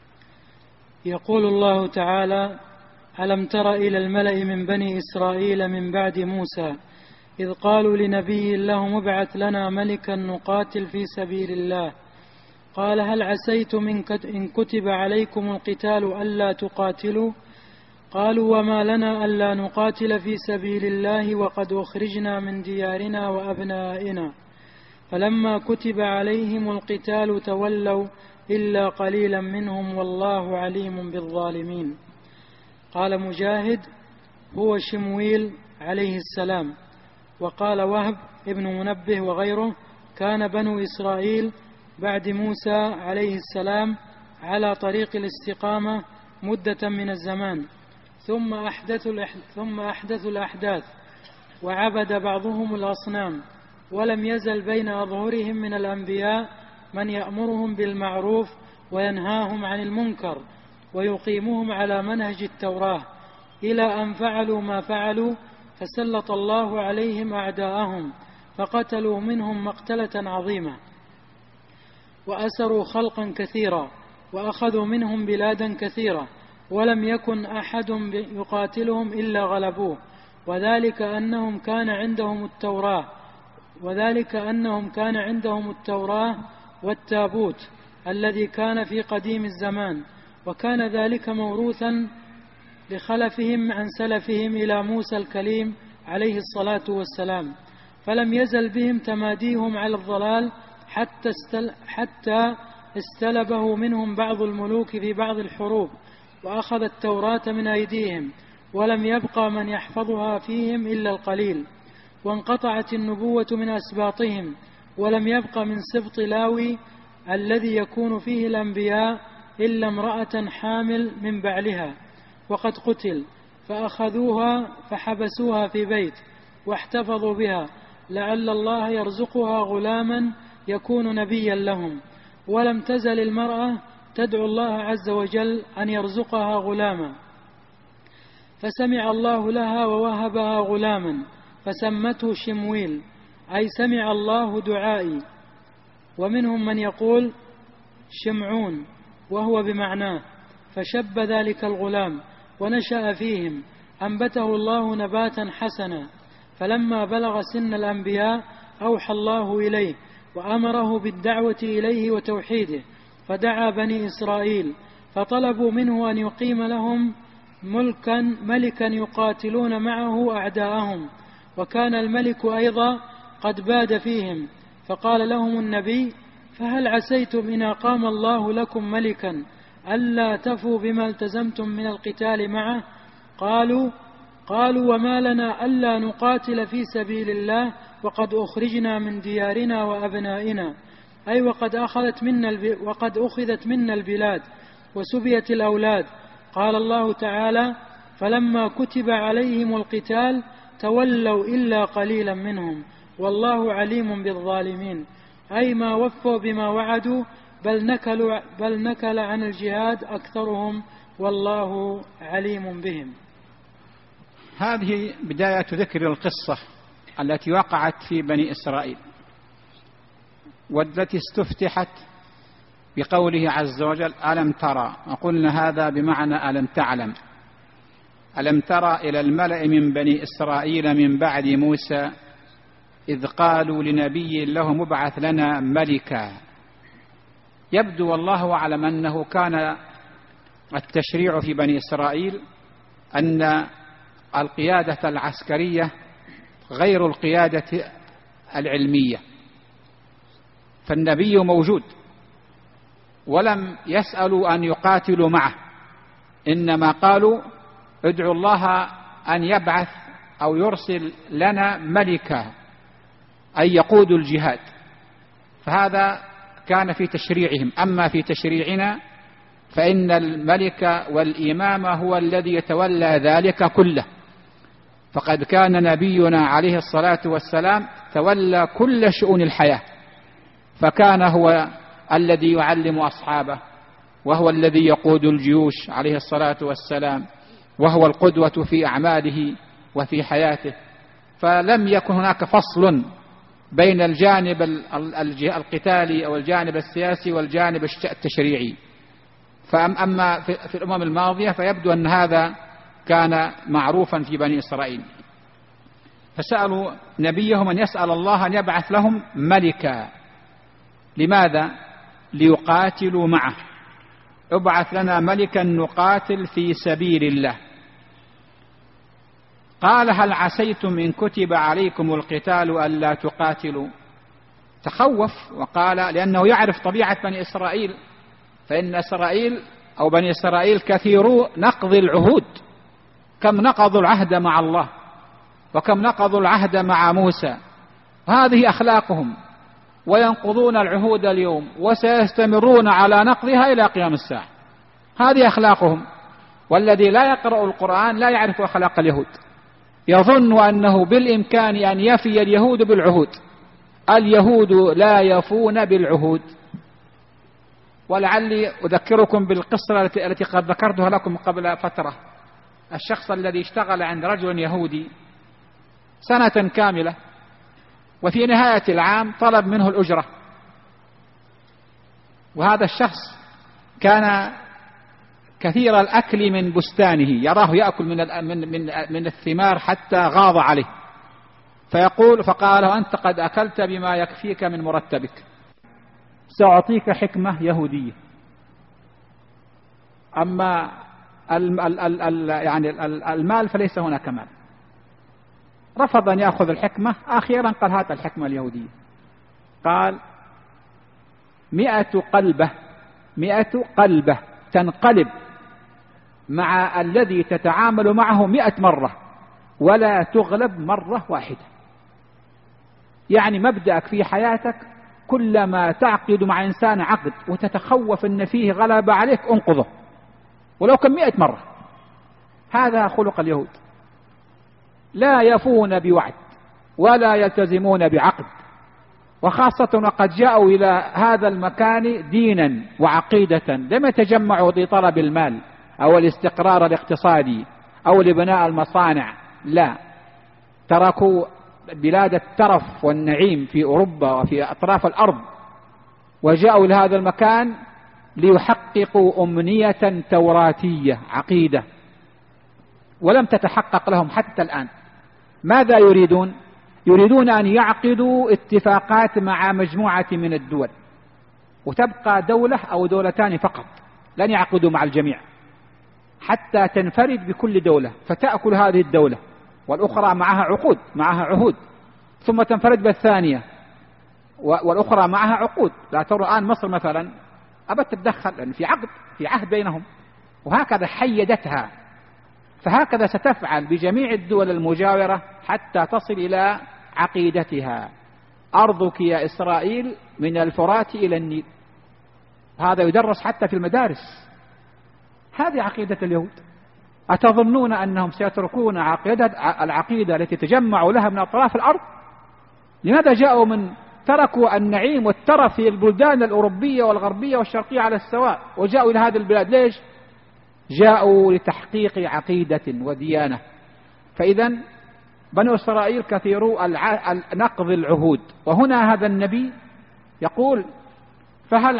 يقول الله تعالى: ألم تر إلى الملأ من بني إسرائيل من بعد موسى إذ قالوا لنبي لهم ابعث لنا ملكا نقاتل في سبيل الله، قال هل عسيتم إن كتب عليكم القتال ألا تقاتلوا؟ قالوا وما لنا ألا نقاتل في سبيل الله وقد أخرجنا من ديارنا وأبنائنا. فلما كتب عليهم القتال تولوا إلا قليلا منهم والله عليم بالظالمين. قال مجاهد: هو شمويل عليه السلام. وقال وهب ابن منبه وغيره: كان بنو إسرائيل بعد موسى عليه السلام على طريق الاستقامة مدة من الزمان، ثم أحدثوا الأحداث وعبد بعضهم الأصنام، ولم يزل بين أظهرهم من الأنبياء من يأمرهم بالمعروف وينهاهم عن المنكر ويقيمهم على منهج التوراة، إلى أن فعلوا ما فعلوا فسلط الله عليهم أعداءهم فقتلوا منهم مقتلة عظيمة، وأسروا خلقا كثيرا، وأخذوا منهم بلادا كثيرة، ولم يكن أحد يقاتلهم إلا غلبوه، وذلك أنهم كان عندهم التوراة والتابوت الذي كان في قديم الزمان، وكان ذلك موروثا لخلفهم عن سلفهم إلى موسى الكليم عليه الصلاة والسلام، فلم يزل بهم تماديهم على الضلال حتى استلبه منهم بعض الملوك في بعض الحروب، وأخذ التوراة من أيديهم، ولم يبقى من يحفظها فيهم إلا القليل، وانقطعت النبوة من أسباطهم، ولم يبق من سبط لاوي الذي يكون فيه الأنبياء إلا امرأة حامل من بعلها، وقد قتل، فأخذوها فحبسوها في بيت واحتفظوا بها، لعل الله يرزقها غلاما يكون نبيا لهم. ولم تزل المرأة تدعو الله عز وجل أن يرزقها غلاما، فسمع الله لها ووهبها غلاما فسمته شمويل، أي سمع الله دعائي. ومنهم من يقول شمعون وهو بمعناه، فشب ذلك الغلام ونشأ فيهم، أنبته الله نباتا حسنا، فلما بلغ سن الأنبياء أوحى الله إليه وأمره بالدعوة إليه وتوحيده، فدعا بني إسرائيل فطلبوا منه أن يقيم لهم ملكا يقاتلون معه أعداءهم، وكان الملك أيضا قد باد فيهم، فقال لهم النبي: فهل عسيتم إن أقام الله لكم ملكا ألا تفوا بما التزمتم من القتال معه؟ قالوا وما لنا ألا نقاتل في سبيل الله وقد أخرجنا من ديارنا وأبنائنا، أي وقد أخذت منا البلاد وسبيت الأولاد. قال الله تعالى: فلما كتب عليهم القتال تولوا إلا قليلا منهم والله عليم بالظالمين، أي ما وفوا بما وعدوا، بل نكل عن الجهاد أكثرهم والله عليم بهم. هذه بداية ذكر القصة التي وقعت في بني إسرائيل، والتي استفتحت بقوله عز وجل: ألم ترى، وقلنا هذا بمعنى ألم تعلم. ألم ترى إلى الملأ من بني إسرائيل من بعد موسى إذ قالوا لنبي لهم ابعث لنا ملكا. يبدو والله أعلم أنه كان التشريع في بني إسرائيل أن القيادة العسكرية غير القيادة العلمية، فالنبي موجود ولم يسألوا أن يقاتلوا معه، إنما قالوا ادعوا الله أن يبعث أو يرسل لنا ملكا، أي يقود الجهاد. فهذا كان في تشريعهم. أما في تشريعنا فإن الملك والإمام هو الذي يتولى ذلك كله، فقد كان نبينا عليه الصلاة والسلام تولى كل شؤون الحياة، فكان هو الذي يعلم أصحابه، وهو الذي يقود الجيوش عليه الصلاة والسلام، وهو القدوة في أعماله وفي حياته. فلم يكن هناك فصل بين الجانب القتالي أو الجانب السياسي والجانب التشريعي. فأما في الأمم الماضية فيبدو أن هذا كان معروفا في بني إسرائيل، فسألوا نبيهم أن يسأل الله أن يبعث لهم ملكا. لماذا؟ ليقاتلوا معه. ابعث لنا ملكا نقاتل في سبيل الله. قال هل عسيتم إن كتب عليكم القتال ألا تقاتلوا؟ تخوف، وقال لأنه يعرف طبيعة بني إسرائيل، فإن إسرائيل أو بني إسرائيل كثيرو نقض العهود، كم نقضوا العهد مع الله وكم نقضوا العهد مع موسى، وهذه أخلاقهم، وينقضون العهود اليوم وسيستمرون على نقضها إلى قيام الساعة. هذه أخلاقهم. والذي لا يقرأ القرآن لا يعرف أخلاق اليهود، يظن أنه بالإمكان أن يفي اليهود بالعهود. اليهود لا يفون بالعهود. ولعلي أذكركم بالقصة التي قد ذكرتها لكم قبل فترة. الشخص الذي اشتغل عند رجل يهودي سنة كاملة، وفي نهاية العام طلب منه الأجرة، وهذا الشخص كان كثير الأكل من بستانه، يراه يأكل من الثمار حتى غاض عليه، فقال أنت قد أكلت بما يكفيك من مرتبك، سأعطيك حكمة يهودية. أما يعني المال فليس هناك مال. رفض أن يأخذ الحكمة، أخيرا قال هات الحكمة اليهودية. قال 100 قلبة تنقلب مع الذي تتعامل معه 100 مرة ولا تغلب مرة واحدة. يعني مبدأك في حياتك كلما تعقد مع إنسان عقد وتتخوف أن فيه غلبة عليك انقضه ولو كان 100 مرة. هذا خلق اليهود، لا يفون بوعد ولا يلتزمون بعقد، وخاصة وقد جاءوا إلى هذا المكان دينا وعقيدة، لم يتجمعوا لطلب المال أو الاستقرار الاقتصادي أو لبناء المصانع، لا، تركوا بلاد الترف والنعيم في أوروبا وفي أطراف الأرض وجاءوا إلى هذا المكان ليحققوا أمنية توراتية عقيدة، ولم تتحقق لهم حتى الآن. ماذا يريدون؟ يريدون أن يعقدوا اتفاقات مع مجموعة من الدول، وتبقى دولة أو دولتان فقط، لن يعقدوا مع الجميع حتى تنفرد بكل دولة، فتأكل هذه الدولة والأخرى معها عهود، ثم تنفرد بالثانية والأخرى معها عقود. لا ترى الآن مصر مثلا أبت تتدخل لأن في عهد بينهم، وهكذا حيدتها. فهكذا ستفعل بجميع الدول المجاورة حتى تصل إلى عقيدتها. أرضك يا إسرائيل من الفرات إلى النيل، هذا يدرس حتى في المدارس. هذه عقيدة اليهود. أتظنون أنهم سيتركون العقيدة التي تجمعوا لها من أطراف الأرض؟ لماذا تركوا النعيم والترف في البلدان الأوروبية والغربية والشرقية على السواء وجاءوا إلى هذه البلاد؟ ليش؟ جاءوا لتحقيق عقيدة وديانة. فإذا بنو إسرائيل كثيرو نقض العهود. وهنا هذا النبي يقول فهل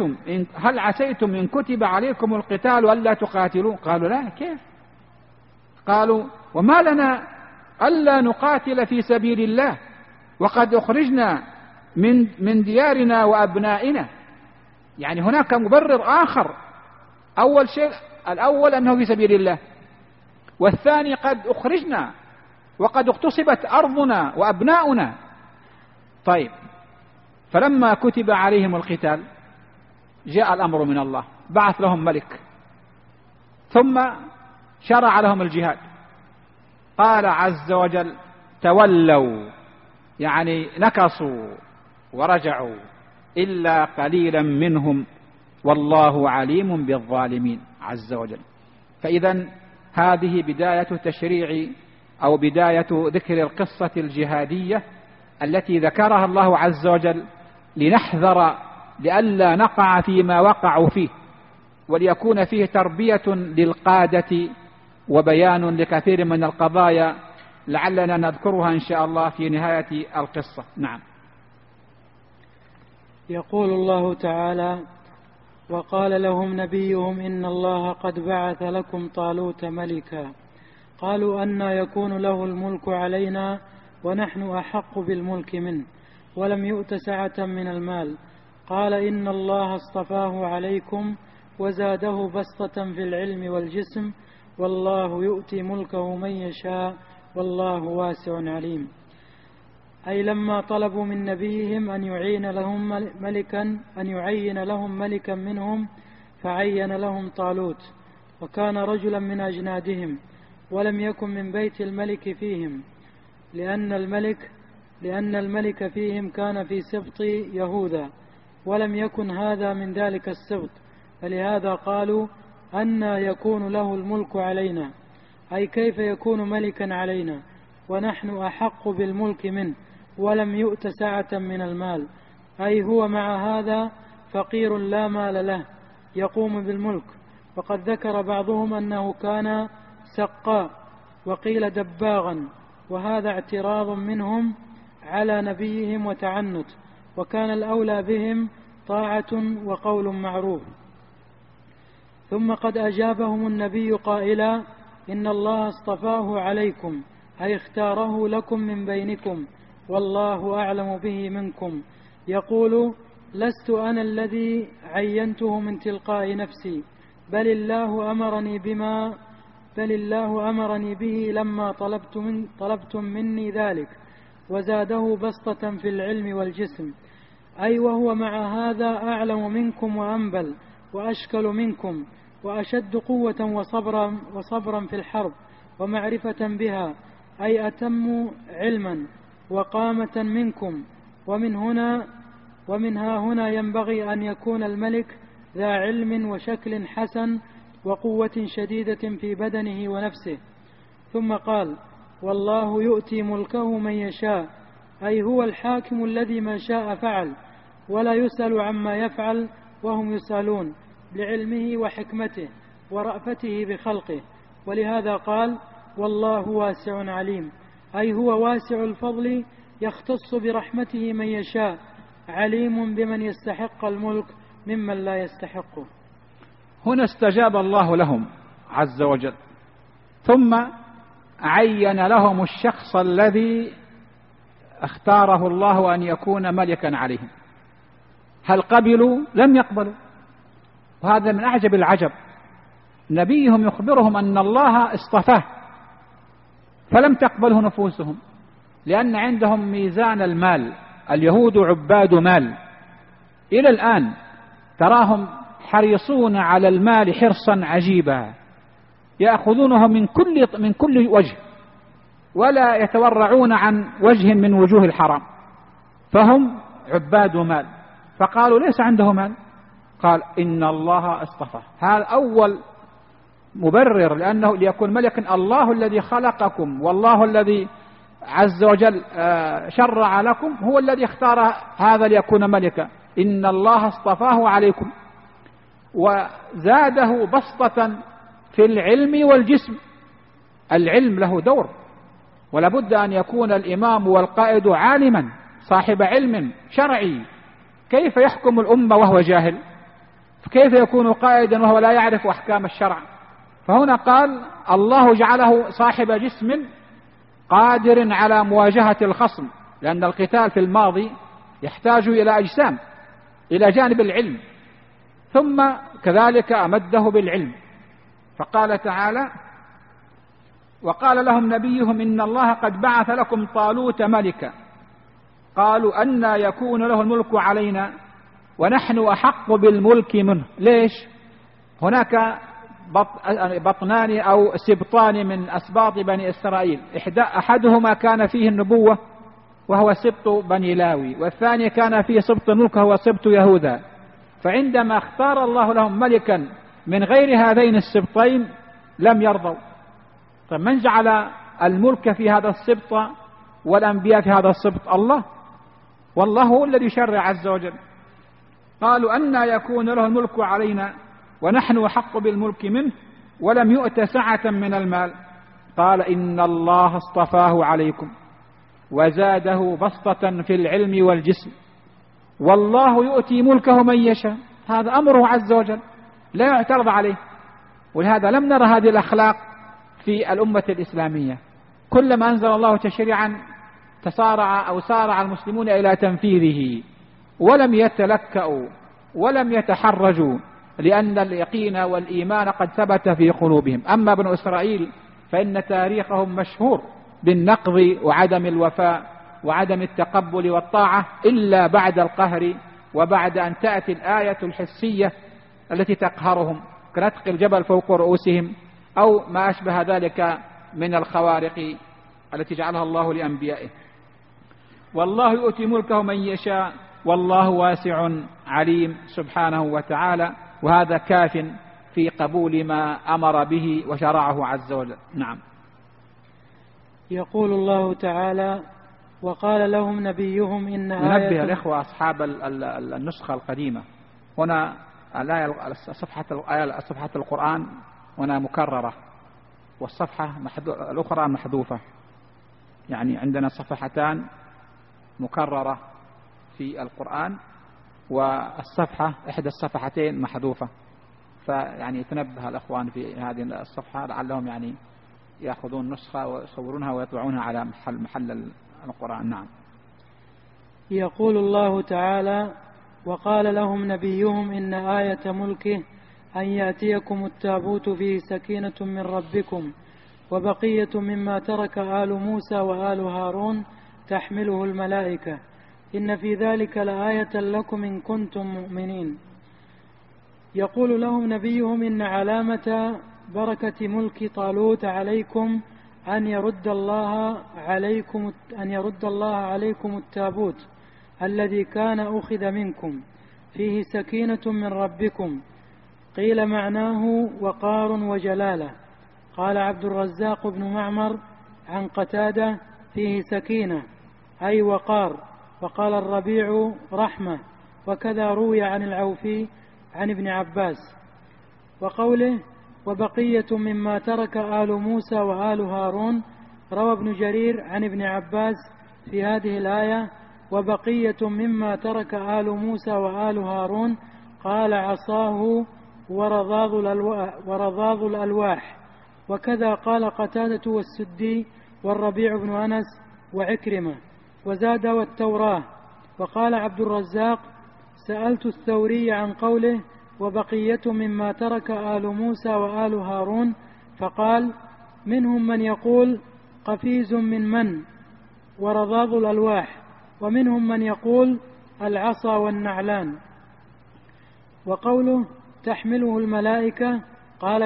عسيتم إن كتب عليكم القتال ألا تقاتلوا؟ قالوا لا، كيف؟ قالوا وما لنا ألا نقاتل في سبيل الله وقد أخرجنا من ديارنا وأبنائنا. يعني هناك مبرر آخر. أول شيء الأول أنه في سبيل الله، والثاني قد أخرجنا وقد اغتصبت أرضنا وأبناؤنا. طيب، فلما كتب عليهم القتال جاء الأمر من الله، بعث لهم ملك، ثم شرع لهم الجهاد. قال عز وجل تولوا، يعني نكصوا ورجعوا إلا قليلا منهم والله عليم بالظالمين عز وجل. فإذا هذه بداية تشريع أو بداية ذكر القصة الجهادية التي ذكرها الله عز وجل لنحذر لئلا نقع فيما وقعوا فيه، وليكون فيه تربية للقادة وبيان لكثير من القضايا لعلنا نذكرها إن شاء الله في نهاية القصة. نعم. يقول الله تعالى وقال لهم نبيهم إن الله قد بعث لكم طالوت ملكا قالوا أنى يكون له الملك علينا ونحن أحق بالملك منه ولم يؤت سعة من المال قال إن الله اصطفاه عليكم وزاده بسطة في العلم والجسم والله يؤتي ملكه من يشاء والله واسع عليم. أي لما طلبوا من نبيهم أن يعين لهم ملكا منهم فعين لهم طالوت، وكان رجلا من أجنادهم ولم يكن من بيت الملك فيهم، لأن الملك فيهم كان في سبط يهوذا ولم يكن هذا من ذلك السبط، فلهذا قالوا أنى يكون له الملك علينا، أي كيف يكون ملكا علينا ونحن أحق بالملك منه ولم يؤت سعة من المال، أي هو مع هذا فقير لا مال له يقوم بالملك. وقد ذكر بعضهم أنه كان سقاء وقيل دباغا، وهذا اعتراض منهم على نبيهم وتعنت، وكان الأولى بهم طاعة وقول معروف. ثم قد أجابهم النبي قائلا: إن الله اصطفاه عليكم، أي اختاره لكم من بينكم، والله أعلم به منكم. يقول: لست أنا الذي عينته من تلقاء نفسي، بل الله أمرني به لما طلبتم مني ذلك، وزاده بسطة في العلم والجسم، أي وهو مع هذا أعلم منكم وأنبل وأشكل منكم وأشد قوة وصبرا في الحرب ومعرفة بها، أي أتم علما وقامة منكم. ومنها هنا ينبغي أن يكون الملك ذا علم وشكل حسن وقوة شديدة في بدنه ونفسه. ثم قال: والله يؤتي ملكه من يشاء، أي هو الحاكم الذي ما شاء فعل، ولا يسأل عما يفعل وهم يسألون، لعلمه وحكمته ورأفته بخلقه. ولهذا قال: والله واسع عليم، أي هو واسع الفضل يختص برحمته من يشاء، عليم بمن يستحق الملك ممن لا يستحقه. هنا استجاب الله لهم عز وجل، ثم عين لهم الشخص الذي اختاره الله أن يكون ملكا عليهم. هل قبلوا؟ لم يقبلوا، وهذا من أعجب العجب. نبيهم يخبرهم أن الله اصطفاه، فلم تقبله نفوسهم، لأن عندهم ميزان المال. اليهود عباد مال، إلى الآن تراهم حريصون على المال حرصا عجيبا، يأخذونه من كل وجه، ولا يتورعون عن وجه من وجوه الحرام، فهم عباد مال. فقالوا: ليس عنده مال. قال: إن الله اصطفاه. هذا أول مبرر لأنه ليكون ملكا، الله الذي خلقكم والله الذي عز وجل شرع لكم هو الذي اختار هذا ليكون ملكا. إن الله اصطفاه عليكم، وزاده بسطة في العلم والجسم. العلم له دور، ولا بد أن يكون الإمام والقائد عالما صاحب علم شرعي. كيف يحكم الأمة وهو جاهل؟ كيف يكون قائدا وهو لا يعرف أحكام الشرع؟ فهنا قال: الله جعله صاحب جسم قادر على مواجهة الخصم، لأن القتال في الماضي يحتاج إلى أجسام إلى جانب العلم، ثم كذلك أمده بالعلم. فقال تعالى: وقال لهم نبيهم إن الله قد بعث لكم طالوت ملكا. قالوا: أنى يكون له الملك علينا ونحن أحق بالملك منه. ليش؟ هناك بطنان أو سبطان من أسباط بني إسرائيل، أحدهما كان فيه النبوة وهو سبط بني لاوي، والثاني كان فيه سبط الملك وهو سبط يهوذا. فعندما اختار الله لهم ملكا من غير هذين السبطين لم يرضوا. طيب من جعل الملك في هذا السبط والأنبياء في هذا السبط؟ الله، والله هو الذي يشرع عز وجل. قالوا: أنى يكون له الملك علينا ونحن أحق بالملك منه ولم يؤت سعة من المال. قال: إن الله اصطفاه عليكم وزاده بسطة في العلم والجسم، والله يؤتي ملكه من يشاء. هذا أمره عز وجل لا يعترض عليه. ولهذا لم نرى هذه الأخلاق في الأمة الإسلامية. كلما أنزل الله تشريعا سارع المسلمون إلى تنفيذه، ولم يتلكأوا ولم يتحرجوا، لأن اليقين والإيمان قد ثبت في قلوبهم. أما بنو إسرائيل فإن تاريخهم مشهور بالنقض وعدم الوفاء وعدم التقبل والطاعة إلا بعد القهر، وبعد أن تأتي الآية الحسية التي تقهرهم كنتق الجبل فوق رؤوسهم أو ما أشبه ذلك من الخوارق التي جعلها الله لأنبيائه. والله يؤتي ملكه من يشاء والله واسع عليم سبحانه وتعالى. وهذا كاف في قبول ما أمر به وشرعه عز وجل. نعم. يقول الله تعالى: وقال لهم نبيهم إن ننبه الإخوة أصحاب النسخة القديمة، هنا صفحة القرآن هنا مكررة، والصفحة الأخرى محذوفة. يعني عندنا صفحتان مكررة في القرآن، والصفحة إحدى الصفحتين محذوفة. فيعني يتنبه الأخوان في هذه الصفحة لعلهم يعني يأخذون نسخة ويصورونها ويطبعونها على محل القرآن. نعم. يقول الله تعالى: وقال لهم نبيهم إن آية ملكه أن يأتيكم التابوت فيه سكينة من ربكم وبقية مما ترك آل موسى وآل هارون تحمله الملائكة إن في ذلك لآية لكم إن كنتم مؤمنين. يقول لهم نبيهم إن علامة بركة ملك طالوت عليكم أن يرد الله عليكم التابوت الذي كان أخذ منكم فيه سكينة من ربكم. قيل معناه وقار وجلالة. قال عبد الرزاق بن معمر عن قتادة فيه سكينة أي وقار. وقال الربيع رحمة. وكذا روي عن العوفي عن ابن عباس. وقوله وبقية مما ترك آل موسى وآل هارون، روى ابن جرير عن ابن عباس في هذه الآية وبقية مما ترك آل موسى وآل هارون قال عصاه ورضاض الألواح. وكذا قال قتادة والسدي والربيع بن أنس وعكرمة. وزاد والتوراة. وقال عبد الرزاق سألت الثوري عن قوله وبقية مما ترك آل موسى وآل هارون فقال منهم من يقول قفيز من ورضاض الألواح، ومنهم من يقول العصا والنعلان. وقوله تحمله الملائكة قال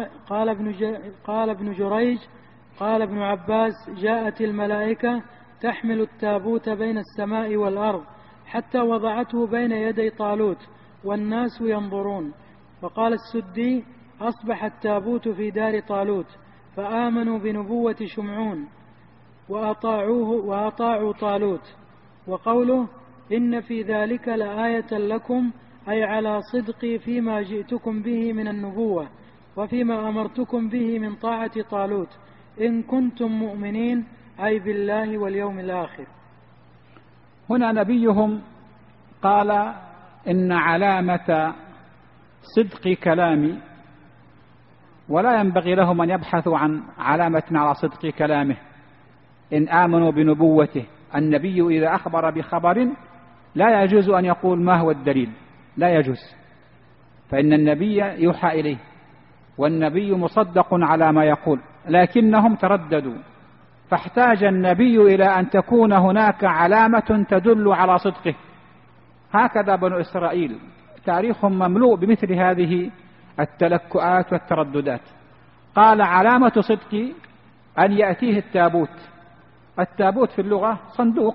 ابن جريج قال ابن عباس جاءت الملائكة تحمل التابوت بين السماء والأرض حتى وضعته بين يدي طالوت والناس ينظرون. وقال السدي أصبح التابوت في دار طالوت فآمنوا بنبوة شمعون وأطاعوا طالوت. وقوله إن في ذلك لآية لكم أي على صدقي فيما جئتكم به من النبوة وفيما أمرتكم به من طاعة طالوت إن كنتم مؤمنين أي بالله واليوم الآخر. هنا نبيهم قال إن علامة صدق كلامي، ولا ينبغي لهم أن يبحثوا عن علامة على صدق كلامه إن آمنوا بنبوته. النبي إذا أخبر بخبر لا يجوز أن يقول ما هو الدليل، لا يجوز، فإن النبي يوحى إليه والنبي مصدق على ما يقول، لكنهم ترددوا فاحتاج النبي إلى أن تكون هناك علامة تدل على صدقه. هكذا بنو إسرائيل تاريخهم مملوء بمثل هذه التلكؤات والترددات. قال علامة صدقي أن يأتيه التابوت. التابوت في اللغة صندوق،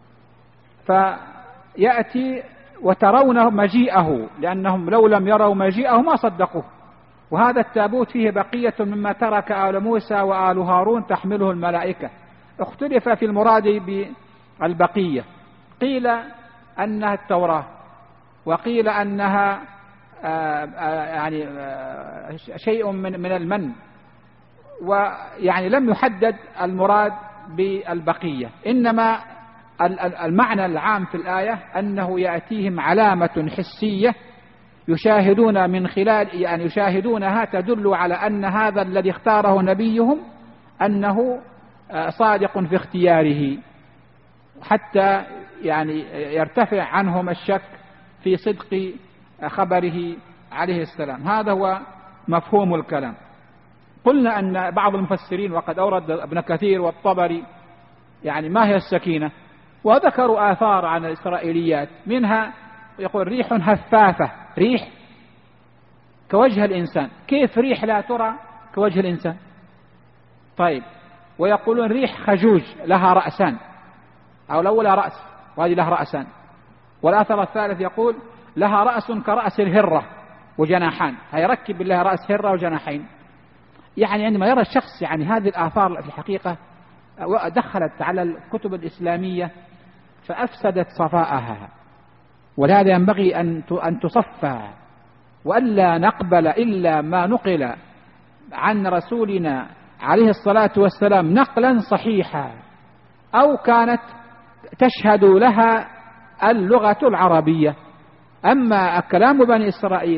فيأتي وترون مجيئه، لأنهم لو لم يروا مجيئه ما صدقوه. وهذا التابوت فيه بقية مما ترك آل موسى وآل هارون تحمله الملائكة. اختلف في المراد بالبقية، قيل أنها التوراة، وقيل أنها يعني شيء من المن، ويعني لم يحدد المراد بالبقية. إنما المعنى العام في الآية أنه يأتيهم علامة حسية يشاهدون من خلال يعني يشاهدونها تدل على أن هذا الذي اختاره نبيهم أنه صادق في اختياره، حتى يعني يرتفع عنهم الشك في صدق خبره عليه السلام. هذا هو مفهوم الكلام. قلنا أن بعض المفسرين وقد أورد ابن كثير والطبري يعني ما هي السكينة، وذكروا آثار عن الإسرائيليات، منها يقول ريح هفافة، ريح كوجه الإنسان. كيف ريح لا ترى كوجه الإنسان؟ طيب، ويقولون ريح خجوج لها رأسان، أو الأولى رأس وهذه لها رأسان، والآثر الثالث يقول لها رأس كرأس الهرة وجناحان، هيركب لها رأس هرة وجناحين. يعني عندما يرى الشخص يعني هذه الآثار في الحقيقة دخلت على الكتب الإسلامية فأفسدت صفاءها، ولهذا ينبغي أن تصفى، وألا نقبل إلا ما نقل عن رسولنا عليه الصلاة والسلام نقلا صحيحا أو كانت تشهد لها اللغة العربية. أما كلام بني إسرائيل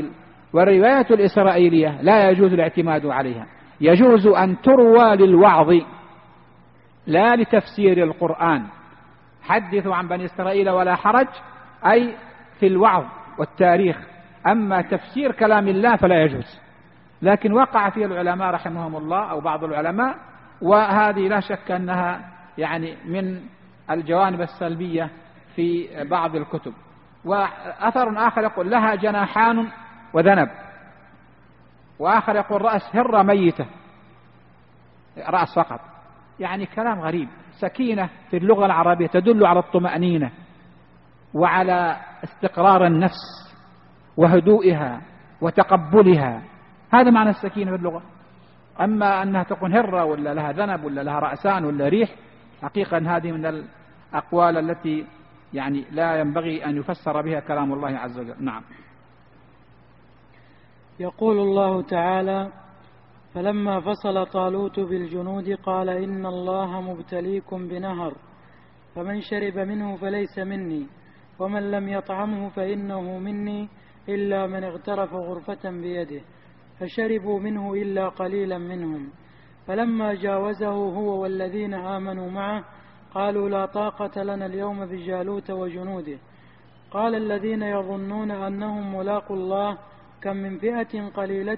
والرواية الإسرائيلية لا يجوز الاعتماد عليها، يجوز أن تروى للوعظ لا لتفسير القرآن. حدثوا عن بني إسرائيل ولا حرج، أي في الوعظ والتاريخ، أما تفسير كلام الله فلا يجوز. لكن وقع فيه العلماء رحمهم الله أو بعض العلماء، وهذه لا شك أنها يعني من الجوانب السلبية في بعض الكتب. وأثر آخر يقول لها جناحان وذنب، وآخر يقول رأس هرة ميتة، رأس فقط. يعني كلام غريب. سكينة في اللغة العربية تدل على الطمأنينة وعلى استقرار النفس وهدوئها وتقبلها، هذا معنى السكينة في اللغة. أما أنها تكون هرة ولا لها ذنب ولا لها رأسان ولا ريح، حقيقة هذه من الأقوال التي يعني لا ينبغي أن يفسر بها كلام الله عز وجل. نعم. يقول الله تعالى: فلما فصل طالوت بالجنود قال إن الله مبتليكم بنهر فمن شرب منه فليس مني ومن لم يطعمه فإنه مني إلا من اغترف غرفة بيده، فشربوا منه إلا قليلا منهم. فلما جاوزه هو والذين آمنوا معه قالوا لا طاقة لنا اليوم بجالوت وجنوده. قال الذين يظنون أنهم ملاقوا الله كم من فئة قليلة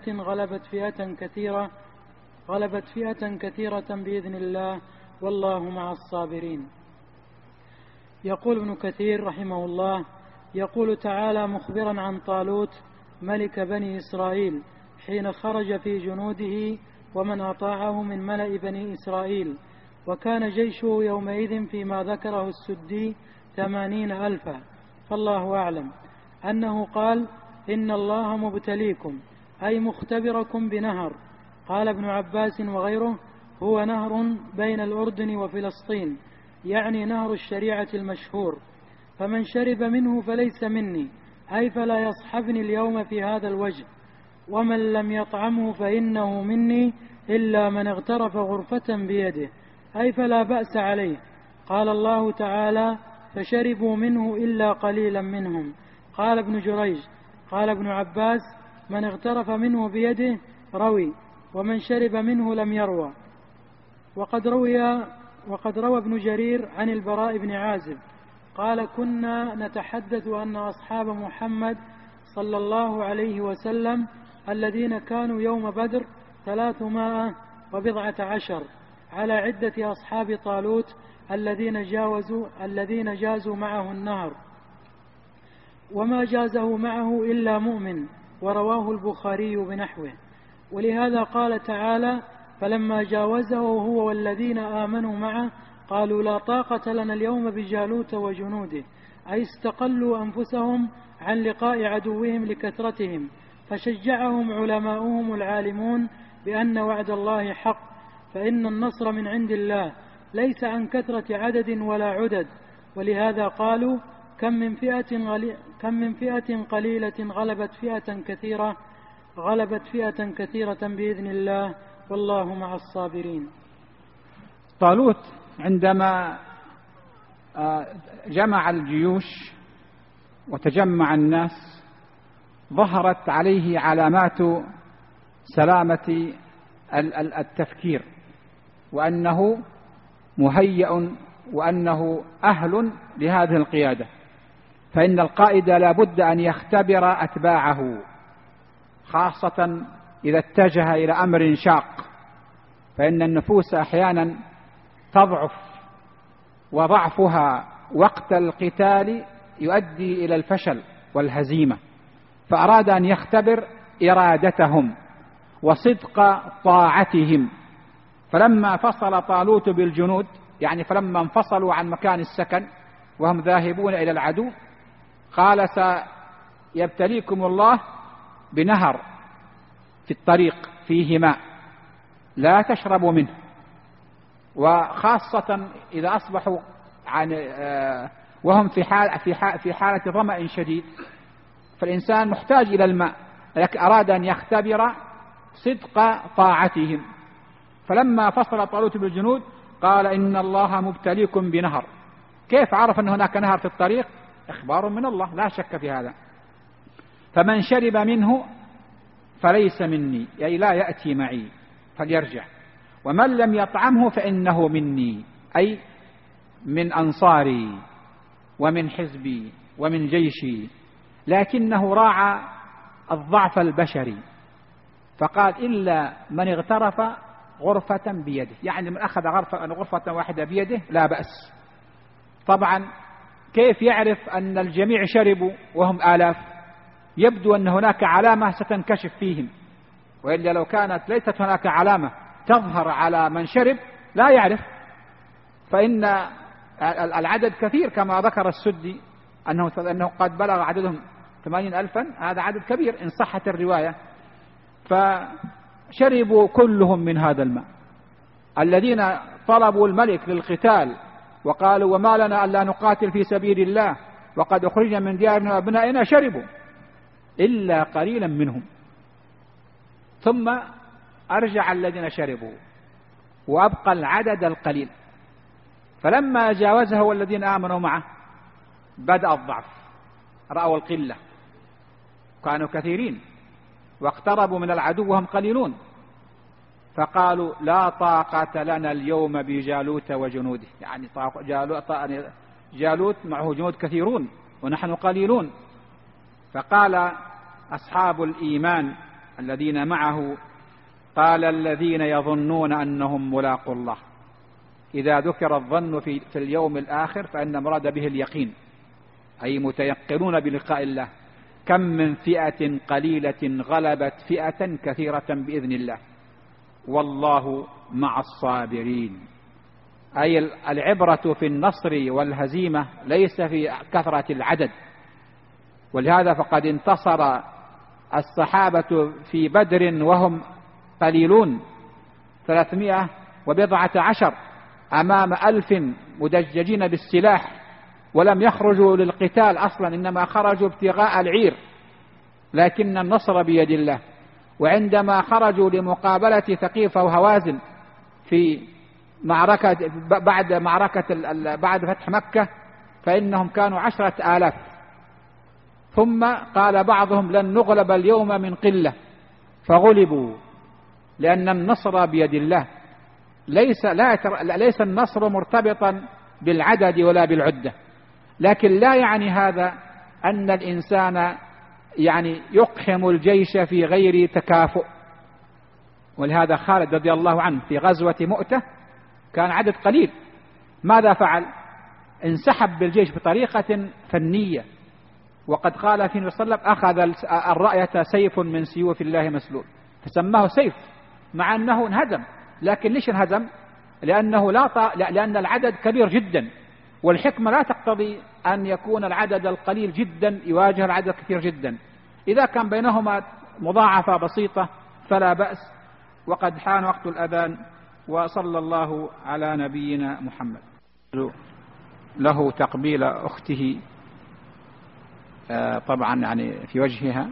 غلبت فئة كثيرة بإذن الله والله مع الصابرين. يقول ابن كثير رحمه الله: يقول تعالى مخبرا عن طالوت ملك بني إسرائيل حين خرج في جنوده ومن أطاعه من ملأ بني إسرائيل، وكان جيشه يومئذ فيما ذكره السدي 80,000، فالله أعلم، أنه قال إن الله مبتليكم أي مختبركم بنهر. قال ابن عباس وغيره: هو نهر بين الأردن وفلسطين، يعني نهر الشريعة المشهور، فمن شرب منه فليس مني أي فلا يصحبني اليوم في هذا الوجه، ومن لم يطعمه فإنه مني إلا من اغترف غرفة بيده أي فلا بأس عليه. قال الله تعالى: فشربوا منه إلا قليلا منهم. قال ابن جريج: قال ابن عباس: من اغترف منه بيده روي، ومن شرب منه لم يروى. وقد روى ابن جرير عن البراء بن عازب قال: كنا نتحدث أن أصحاب محمد صلى الله عليه وسلم الذين كانوا يوم بدر 310 على عدة أصحاب طالوت الذين جازوا معه النهر، وما جازه معه إلا مؤمن، ورواه البخاري بنحوه. ولهذا قال تعالى: فلما جاوزه هو والذين آمنوا معه قالوا لا طاقة لنا اليوم بجالوت وجنوده، أي استقلوا أنفسهم عن لقاء عدوهم لكثرتهم، فشجعهم علماؤهم العالمون بأن وعد الله حق، فإن النصر من عند الله ليس عن كثرة عدد ولا عدد. ولهذا قالوا: كم من فئة قليلة غلبت فئة كثيرة بإذن الله والله مع الصابرين. طالوت عندما جمع الجيوش وتجمع الناس ظهرت عليه علامات سلامة التفكير، وأنه مهيأ وأنه أهل لهذه القيادة. فإن القائد لا بد أن يختبر أتباعه، خاصة إذا اتجه إلى أمر شاق، فإن النفوس أحيانا تضعف، وضعفها وقت القتال يؤدي إلى الفشل والهزيمة. فأراد أن يختبر إرادتهم وصدق طاعتهم. فلما فصل طالوت بالجنود، يعني فلما انفصلوا عن مكان السكن وهم ذاهبون إلى العدو، قال: سيبتليكم الله بنهر في الطريق فيه ماء لا تشربوا منه، وخاصة إذا أصبحوا وهم في حالة ظمأ شديد، فالإنسان محتاج إلى الماء، لكن أراد أن يختبر صدق طاعتهم. فلما فصل طالوت بالجنود قال: إن الله مبتليكم بنهر. كيف عرف أن هناك نهر في الطريق؟ إخبار من الله لا شك في هذا. فمن شرب منه فليس مني، أي لا يأتي معي فليرجع، ومن لم يطعمه فإنه مني، أي من أنصاري ومن حزبي ومن جيشي. لكنه راعى الضعف البشري فقال إلا من اغترف غرفة بيده، يعني من أخذ غرفة واحدة بيده لا بأس. طبعا كيف يعرف أن الجميع شربوا وهم آلاف؟ يبدو أن هناك علامة ستنكشف فيهم، وإلا لو كانت ليست هناك علامة تظهر على من شرب لا يعرف، فإن العدد كثير كما ذكر السدي أنه قد بلغ عددهم 80,000، هذا عدد كبير إن صحت الرواية. فشربوا كلهم من هذا الماء. الذين طلبوا الملك للقتال وقالوا وما لنا ألا نقاتل في سبيل الله وقد أخرجنا من ديارنا وأبنائنا شربوا إلا قليلا منهم، ثم أرجع الذين شربوا وأبقى العدد القليل. فلما جاوزه والذين آمنوا معه بدأ الضعف، رأوا القلة، كانوا كثيرين واقتربوا من العدو وهم قليلون، فقالوا لا طاقة لنا اليوم بجالوت وجنوده، يعني جالوت معه جنود كثيرون ونحن قليلون. فقال أصحاب الإيمان الذين معه قال الذين يظنون أنهم ملاقوا الله. إذا ذكر الظن في اليوم الآخر فإن مراد به اليقين، أي متيقنون بلقاء الله. كم من فئة قليلة غلبت فئة كثيرة بإذن الله والله مع الصابرين. أي العبرة في النصر والهزيمة ليس في كثرة العدد، ولهذا فقد انتصر الصحابة في بدر وهم قليلون 310 أمام 1000 مدججين بالسلاح، ولم يخرجوا للقتال أصلا، إنما خرجوا ابتغاء العير، لكن النصر بيد الله. وعندما خرجوا لمقابلة ثقيف وهوازن في معركة بعد فتح مكة فإنهم كانوا 10,000، ثم قال بعضهم لن نغلب اليوم من قلة، فغلبوا، لأن النصر بيد الله. ليس النصر مرتبطا بالعدد ولا بالعدة، لكن لا يعني هذا أن الإنسان يعني يقحم الجيش في غير تكافؤ. ولهذا خالد رضي الله عنه في غزوة مؤتة كان عدد قليل، ماذا فعل؟ انسحب بالجيش بطريقة فنية، وقد قال فيه صلى الله عليه وسلم أخذ الرأية سيف من سيوف الله مسلول، فسماه سيف مع أنه انهزم. لكن ليش انهزم؟ لأن العدد كبير جدا، والحكمة لا تقتضي أن يكون العدد القليل جدا يواجه العدد الكثير جدا. إذا كان بينهما مضاعفة بسيطة فلا بأس. وقد حان وقت الأذان، وصلى الله على نبينا محمد. له تقبيل أخته طبعا يعني في وجهها.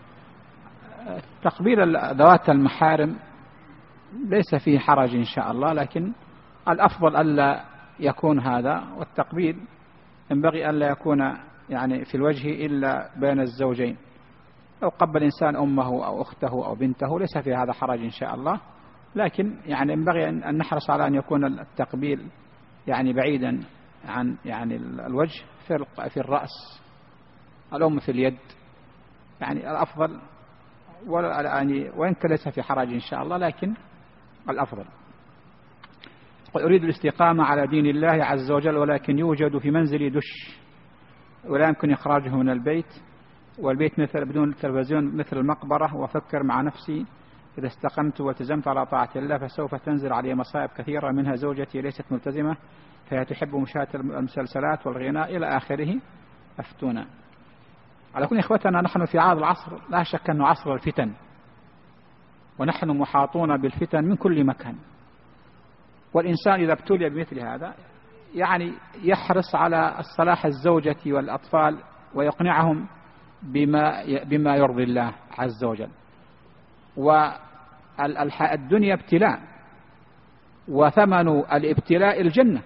تقبيل ذوات المحارم ليس فيه حرج إن شاء الله، لكن الأفضل ألا يكون هذا، والتقبيل ينبغي ألا يكون يعني في الوجه إلا بين الزوجين. لو قبل إنسان أمه أو أخته أو بنته ليس في هذا حرج إن شاء الله، لكن يعني ينبغي أن نحرص على أن يكون التقبيل يعني بعيدا عن يعني الوجه، في الرأس، الأم في اليد، يعني الأفضل، وإن كان ليس في حرج إن شاء الله، لكن الأفضل. أريد الاستقامة على دين الله عز وجل، ولكن يوجد في منزلي دش ولا يمكن إخراجه من البيت، والبيت مثل بدون تلفزيون مثل المقبرة، وأفكر مع نفسي إذا استقمت والتزمت على طاعة الله فسوف تنزل علي مصائب كثيرة، منها زوجتي ليست ملتزمة فهي تحب مشاهدة المسلسلات والغناء إلى آخره، أفتونا. على كل إخوتنا، نحن في هذا العصر لا شك أنه عصر الفتن، ونحن محاطون بالفتن من كل مكان، والإنسان إذا ابتلي بمثل هذا يعني يحرص على صلاح الزوجة والأطفال ويقنعهم بما يرضي الله عز وجل. والدنيا ابتلاء، وثمن الابتلاء الجنة،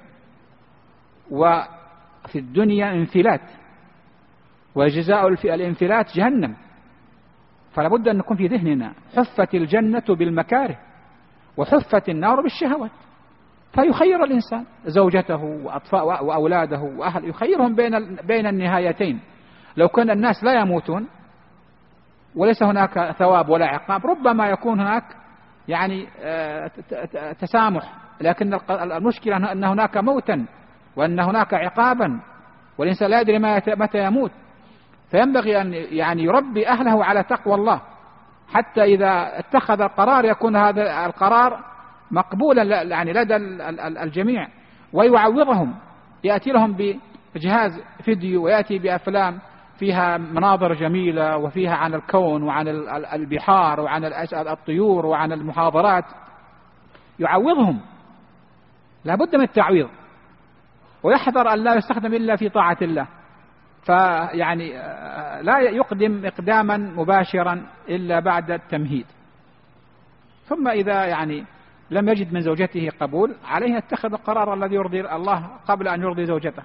وفي الدنيا انفلات، وجزاء الانفلات جهنم. فلا بد أن نكون في ذهننا حفت الجنة بالمكاره وحفت النار بالشهوات، فيخير الإنسان زوجته وأولاده وأهله، يخيرهم بين النهايتين. لو كان الناس لا يموتون وليس هناك ثواب ولا عقاب، ربما يكون هناك يعني تسامح، لكن المشكلة أن هناك موتا وأن هناك عقابا، والإنسان لا يدري متى يموت. فينبغي أن يعني يربي أهله على تقوى الله، حتى إذا اتخذ القرار يكون هذا القرار مقبولا يعني لدى الجميع، ويعوضهم، يأتي لهم بجهاز فيديو ويأتي بأفلام فيها مناظر جميلة وفيها عن الكون وعن البحار وعن الطيور وعن المحاضرات، يعوضهم. لا بد من التعويض، ويحذر أن لا يستخدم إلا في طاعة الله، فيعني لا يقدم إقداما مباشرا إلا بعد التمهيد. ثم إذا يعني لم يجد من زوجته قبول، عليه يتخذ القرار الذي يرضي الله قبل أن يرضي زوجته.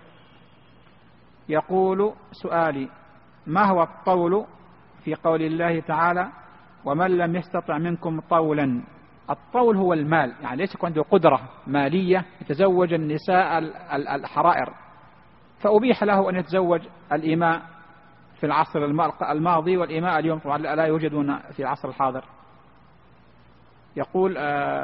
يقول سؤالي: ما هو الطول في قول الله تعالى: ومن لم يستطع منكم طولا؟ الطول هو المال، يعني ليس عنده قدرة مالية يتزوج النساء الحرائر، فأبيح له أن يتزوج الإماء في العصر الماضي، والإماء اليوم طبعا لا يوجدون في العصر الحاضر. يقول: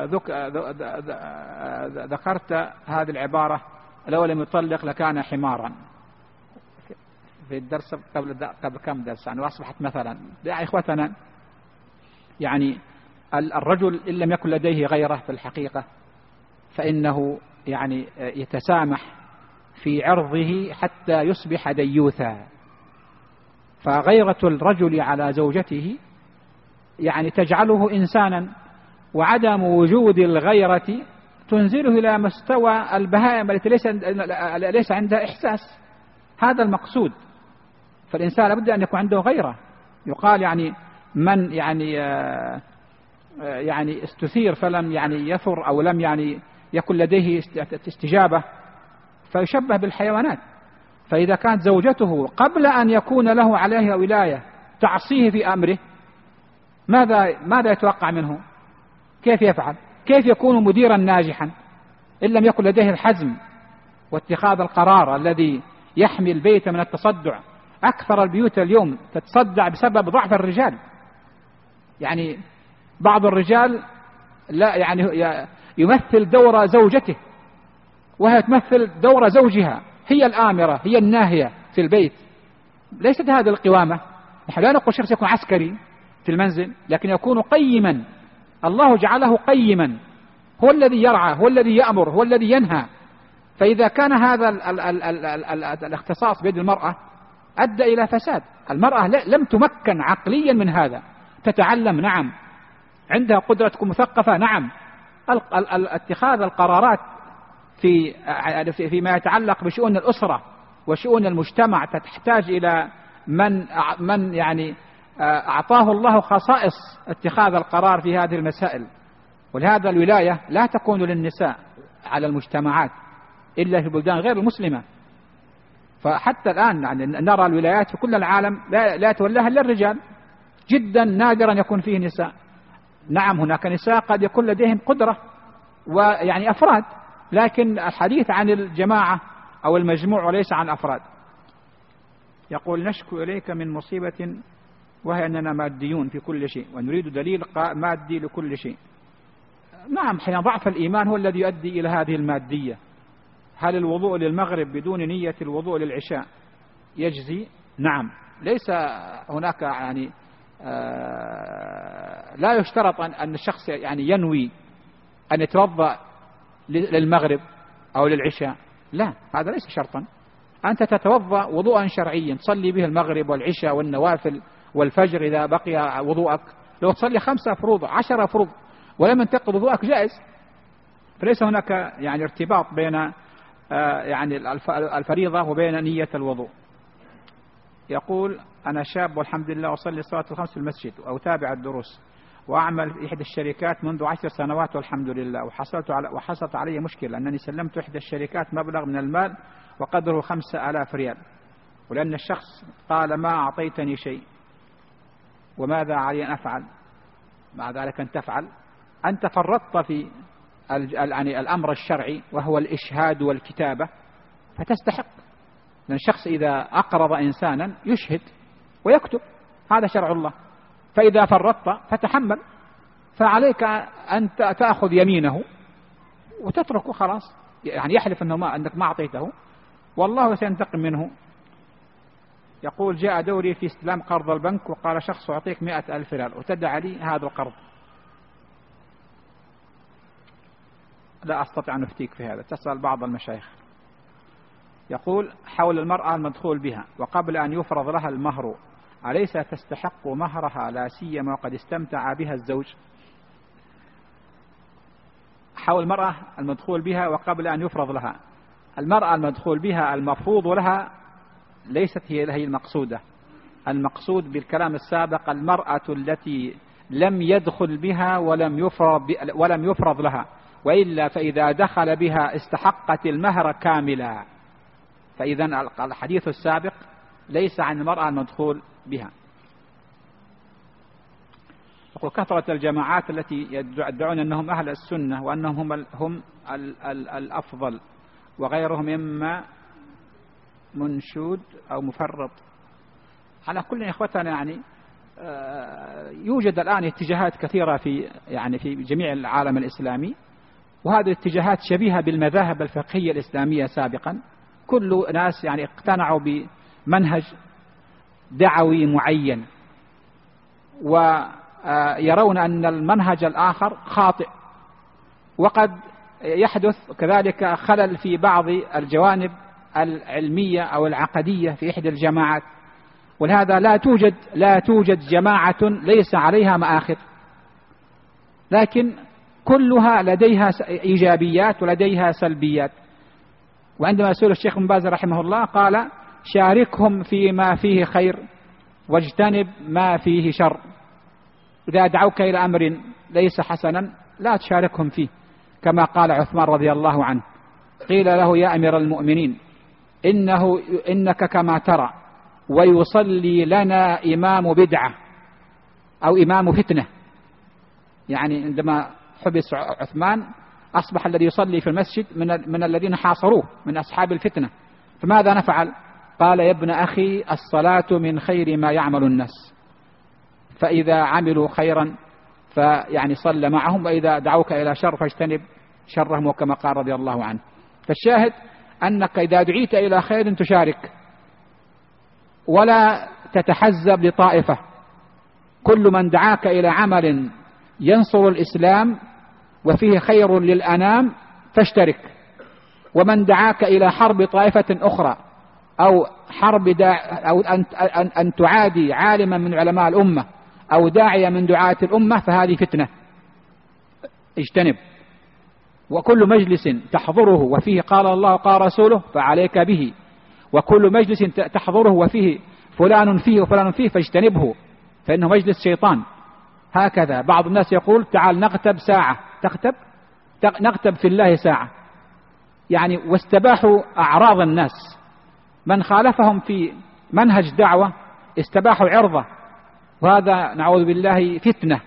ذكرت هذه العبارة: لو لم يطلق لكان حمارا، في الدرس قبل كم درس، يعني أصبحت مثلا. يا إخوتنا، يعني الرجل إن لم يكن لديه غيره في الحقيقة فإنه يعني يتسامح في عرضه حتى يصبح ديوثا. فغيرة الرجل على زوجته يعني تجعله إنسانا، وعدم وجود الغيرة تنزله إلى مستوى البهائم التي ليس عندها إحساس. هذا المقصود. فالإنسان لابد أن يكون عنده غيرة. يقال يعني من يعني استثير فلم يعني يثر، أو لم يعني يكن لديه استجابة، فيشبه بالحيوانات. فإذا كانت زوجته قبل أن يكون له عليها ولاية تعصيه في أمره، ماذا يتوقع منه؟ كيف يفعل؟ كيف يكون مديرا ناجحا إن لم يكن لديه الحزم واتخاذ القرار الذي يحمي البيت من التصدع؟ أكثر البيوت اليوم تتصدع بسبب ضعف الرجال. يعني بعض الرجال لا يعني يمثل دور زوجته، وهي تمثل دور زوجها، هي الآمرة هي الناهية في البيت. ليست هذه القوامة. نحن لا نقول شخص يكون عسكري في المنزل، لكن يكون قيما. الله جعله قيما، هو الذي يرعى، هو الذي يأمر، هو الذي ينهى. فإذا كان هذا الاختصاص بيد المرأة أدى إلى فساد. المرأة لم تمكن عقليا من هذا. تتعلم، نعم، عندها قدرة تكون مثقفة، نعم. اتخاذ القرارات فيما يتعلق بشؤون الأسرة وشؤون المجتمع تحتاج إلى من يعني أعطاه الله خصائص اتخاذ القرار في هذه المسائل. ولهذا الولاية لا تكون للنساء على المجتمعات إلا في البلدان غير المسلمة. فحتى الآن يعني نرى الولايات في كل العالم لا يتولاها إلا الرجال، جدا نادرا يكون فيه نساء. نعم، هناك نساء قد يكون لديهم قدرة ويعني أفراد، لكن الحديث عن الجماعة أو المجموع وليس عن أفراد. يقول: نشكو إليك من مصيبة وهي أننا ماديون في كل شيء ونريد دليل مادي لكل شيء. نعم، حين ضعف الإيمان هو الذي يؤدي إلى هذه المادية. هل الوضوء للمغرب بدون نية الوضوء للعشاء يجزي؟ نعم، ليس هناك يعني لا يشترط أن الشخص يعني ينوي أن يتوضأ للمغرب أو للعشاء، لا، هذا ليس شرطا. أنت تتوضأ وضوءا شرعيا تصلي به المغرب والعشاء والنوافل والفجر إذا بقي وضوءك. لو تصلي 5 فروض 10 فروض ولم ينتقض وضوءك جائز. فليس هناك يعني ارتباط بين يعني الفريضة وبين نية الوضوء. يقول: أنا شاب والحمد لله أصلي الصلاة الخمس في المسجد أو تابع الدروس، وأعمل في إحدى الشركات منذ 10 سنوات والحمد لله، وحصلت علي مشكلة أنني سلمت إحدى الشركات مبلغ من المال وقدره 5000 ريال، ولأن الشخص قال ما أعطيتني شيء. وماذا علي أن أفعل؟ مع ذلك أن تفعل، أنت فرطت في يعني الأمر الشرعي وهو الإشهاد والكتابة، فتستحق. لأن الشخص إذا أقرض إنسانا يشهد ويكتب، هذا شرع الله. فإذا فرطت فتحمل، فعليك أن تأخذ يمينه وتتركه خلاص، يعني يحلف أنك ما أعطيته والله سينتقم منه. يقول جاء دوري في استلام قرض البنك وقال شخص أعطيك 100,000 ريال وتدعى لي هذا القرض. لا أستطيع أن أفتيك في هذا، تسأل بعض المشايخ. يقول حول المرأة المدخول بها وقبل أن يفرض لها المهر، أليس تستحق مهرها لا سيما وقد استمتع بها الزوج؟ حول المرأة المدخول بها وقبل أن يفرض لها، المرأة المدخول بها المفروض لها ليست هي المقصودة. المقصود بالكلام السابق المرأة التي لم يدخل بها ولم يفرض لها، وإلا فإذا دخل بها استحقت المهر كاملا. فإذا الحديث السابق ليس عن المرأة المدخول بها. يقول كثرة الجماعات التي يدعون أنهم أهل السنة وأنهم هم الأفضل وغيرهم إما منشود أو مفرط. على كل إخوتنا يعني يوجد الآن اتجاهات كثيرة في جميع العالم الإسلامي، وهذه الاتجاهات شبيهة بالمذاهب الفقهية الإسلامية سابقا. كل ناس يعني اقتنعوا بمنهج دعوي معين ويرون أن المنهج الآخر خاطئ، وقد يحدث كذلك خلل في بعض الجوانب العلمية أو العقدية في إحدى الجماعات، ولهذا لا توجد جماعة ليس عليها مآخذ، لكن كلها لديها إيجابيات ولديها سلبيات. وعندما سئل الشيخ بن باز رحمه الله قال شاركهم فيما فيه خير واجتنب ما فيه شر. إذا دعوك إلى أمر ليس حسنا لا تشاركهم فيه، كما قال عثمان رضي الله عنه قيل له يا أمير المؤمنين إنك كما ترى ويصلي لنا إمام بدعة أو إمام فتنة. يعني عندما حبس عثمان أصبح الذي يصلي في المسجد من الذين حاصروه من أصحاب الفتنة، فماذا نفعل؟ قال يا ابن أخي الصلاة من خير ما يعمل الناس، فإذا عملوا خيرا فيعني صلى معهم، وإذا دعوك إلى شر فاجتنب شرهم، وكما قال رضي الله عنه. فالشاهد أنك إذا دعيت إلى خير تشارك ولا تتحزب لطائفة. كل من دعاك إلى عمل ينصر الإسلام وفيه خير للأنام فاشترك، ومن دعاك إلى حرب طائفة أخرى أو أو أن تعادي عالما من علماء الأمة أو داعية من دعاة الأمة فهذه فتنة، اجتنب. وكل مجلس تحضره وفيه قال الله قال رسوله فعليك به، وكل مجلس تحضره وفيه فلان فيه وفلان فيه فاجتنبه، فإنه مجلس شيطان. هكذا بعض الناس يقول تعال نغتب ساعة، نغتب في الله ساعة، يعني واستباحوا أعراض الناس. من خالفهم في منهج دعوة استباحوا عرضه، وهذا نعوذ بالله فتنة،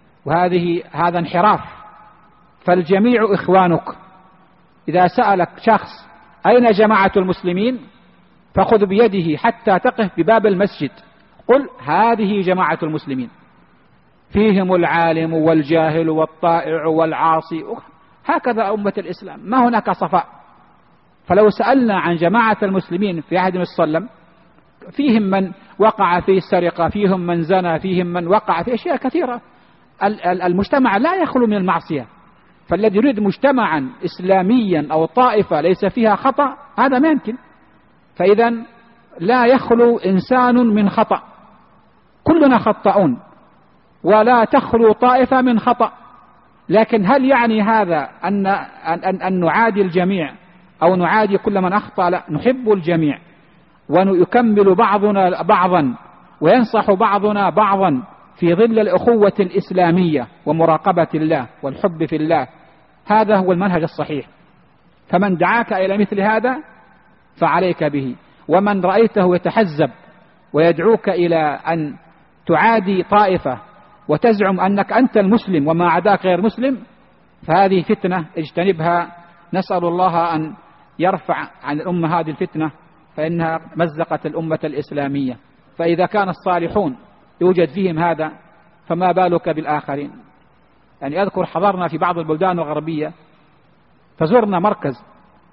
هذا انحراف. فالجميع إخوانك. إذا سألك شخص أين جماعة المسلمين فخذ بيده حتى تقف بباب المسجد، قل هذه جماعة المسلمين، فيهم العالم والجاهل والطائع والعاصي، هكذا أمة الإسلام، ما هناك صفاء. فلو سألنا عن جماعة المسلمين في عهد النبي صلى الله عليه وسلم فيهم من وقع في السرقة، فيهم من زنى، فيهم من وقع في أشياء كثيرة. المجتمع لا يخلو من المعصية، فالذي يريد مجتمعا إسلاميا أو طائفة ليس فيها خطأ هذا ما يمكن. فإذا لا يخلو إنسان من خطأ، كلنا خطاؤون ولا تخلو طائفة من خطأ. لكن هل يعني هذا أن نعادي الجميع أو نعادي كل من أخطأ؟ لا، نحب الجميع ويكمل بعضنا بعضا وينصح بعضنا بعضا في ظل الأخوة الإسلامية ومراقبة الله والحب في الله. هذا هو المنهج الصحيح. فمن دعاك إلى مثل هذا فعليك به، ومن رأيته يتحزب ويدعوك إلى أن تعادي طائفة وتزعم أنك أنت المسلم وما عداك غير مسلم، فهذه فتنة اجتنبها. نسأل الله أن يرفع عن الأمة هذه الفتنة، فإنها مزقت الأمة الإسلامية. فإذا كان الصالحون يوجد فيهم هذا، فما بالك بالآخرين؟ يعني أذكر حضرنا في بعض البلدان الغربية، فزرنا مركز،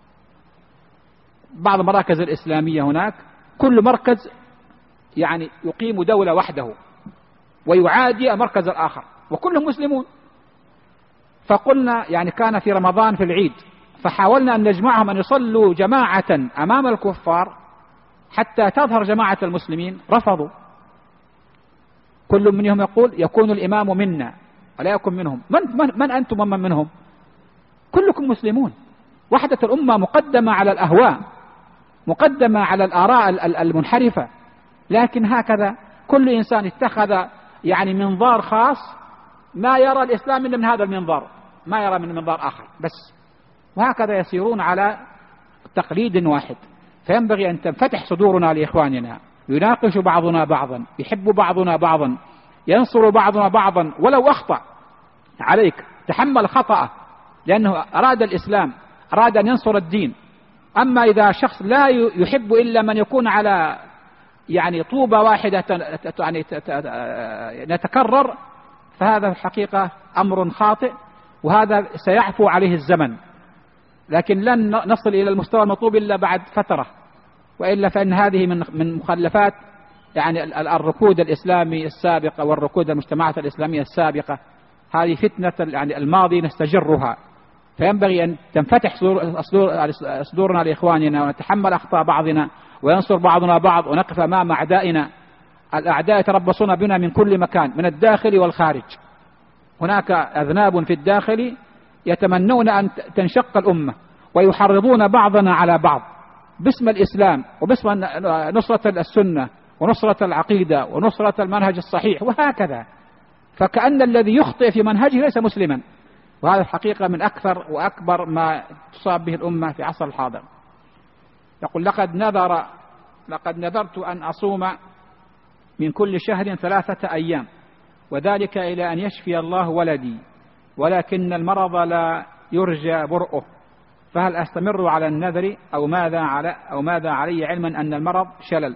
بعض المراكز الإسلامية هناك، كل مركز يعني يقيم دولة وحده ويعادي المركز الآخر وكلهم مسلمون. فقلنا يعني كان في رمضان في العيد، فحاولنا أن نجمعهم أن يصلوا جماعة أمام الكفار حتى تظهر جماعة المسلمين، رفضوا. كل منهم يقول يكون الإمام منا ولا يكون منهم. من أنتم ومن منهم؟ كلكم مسلمون. وحدة الأمة مقدمة على الأهواء، مقدمة على الآراء المنحرفة، لكن هكذا كل إنسان اتخذ يعني منظار خاص، ما يرى الإسلام إلا من هذا المنظار، ما يرى من منظار آخر بس، وهكذا يسيرون على تقليد واحد. فينبغي أن تنفتح صدورنا لإخواننا، يناقش بعضنا بعضا، يحب بعضنا بعضا، ينصر بعضنا بعضا. ولو أخطأ عليك تحمل خطأه، لأنه أراد الإسلام، أراد أن ينصر الدين. أما إذا شخص لا يحب إلا من يكون على يعني طوبة واحدة يعني نتكرر، فهذا في الحقيقة أمر خاطئ، وهذا سيعفو عليه الزمن، لكن لن نصل إلى المستوى المطلوب إلا بعد فترة، وإلا فإن هذه من مخلفات يعني الركود الإسلامي السابقة والركود المجتمعات الإسلامية السابقة. هذه فتنة يعني الماضي نستجرها، فينبغي أن تنفتح صدورنا لإخواننا، ونتحمل أخطاء بعضنا، وينصر بعضنا بعض، ونقف أمام أعدائنا. الأعداء يتربصون بنا من كل مكان، من الداخل والخارج. هناك أذناب في الداخل يتمنون أن تنشق الأمة، ويحرضون بعضنا على بعض باسم الإسلام وباسم نصرة السنة ونصرة العقيدة ونصرة المنهج الصحيح، وهكذا. فكأن الذي يخطئ في منهجه ليس مسلما، وهذا الحقيقة من أكثر وأكبر ما تصاب به الأمة في عصر الحاضر. يقول لقد نذرت أن أصوم من كل شهر 3 أيام، وذلك إلى أن يشفي الله ولدي، ولكن المرض لا يرجى برؤه، فهل أستمر على النذر أو ماذا علي، علما أن المرض شلل؟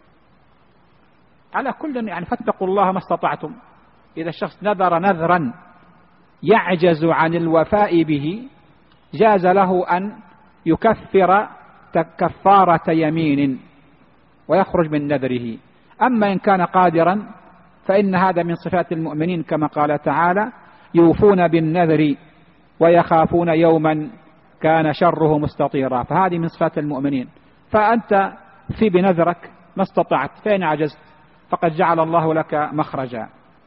على كل يعني فاتقوا الله ما استطعتم. إذا الشخص نذر نذرا يعجز عن الوفاء به، جاز له أن يكفر كفارة يمين ويخرج من نذره. أما إن كان قادرا فإن هذا من صفات المؤمنين، كما قال تعالى: يوفون بالنذر ويخافون يوما كان شره مستطيرا. فهذه من صفات المؤمنين. فأنت في بنذرك ما استطعت، فإن عجزت فقد جعل الله لك مخرجا.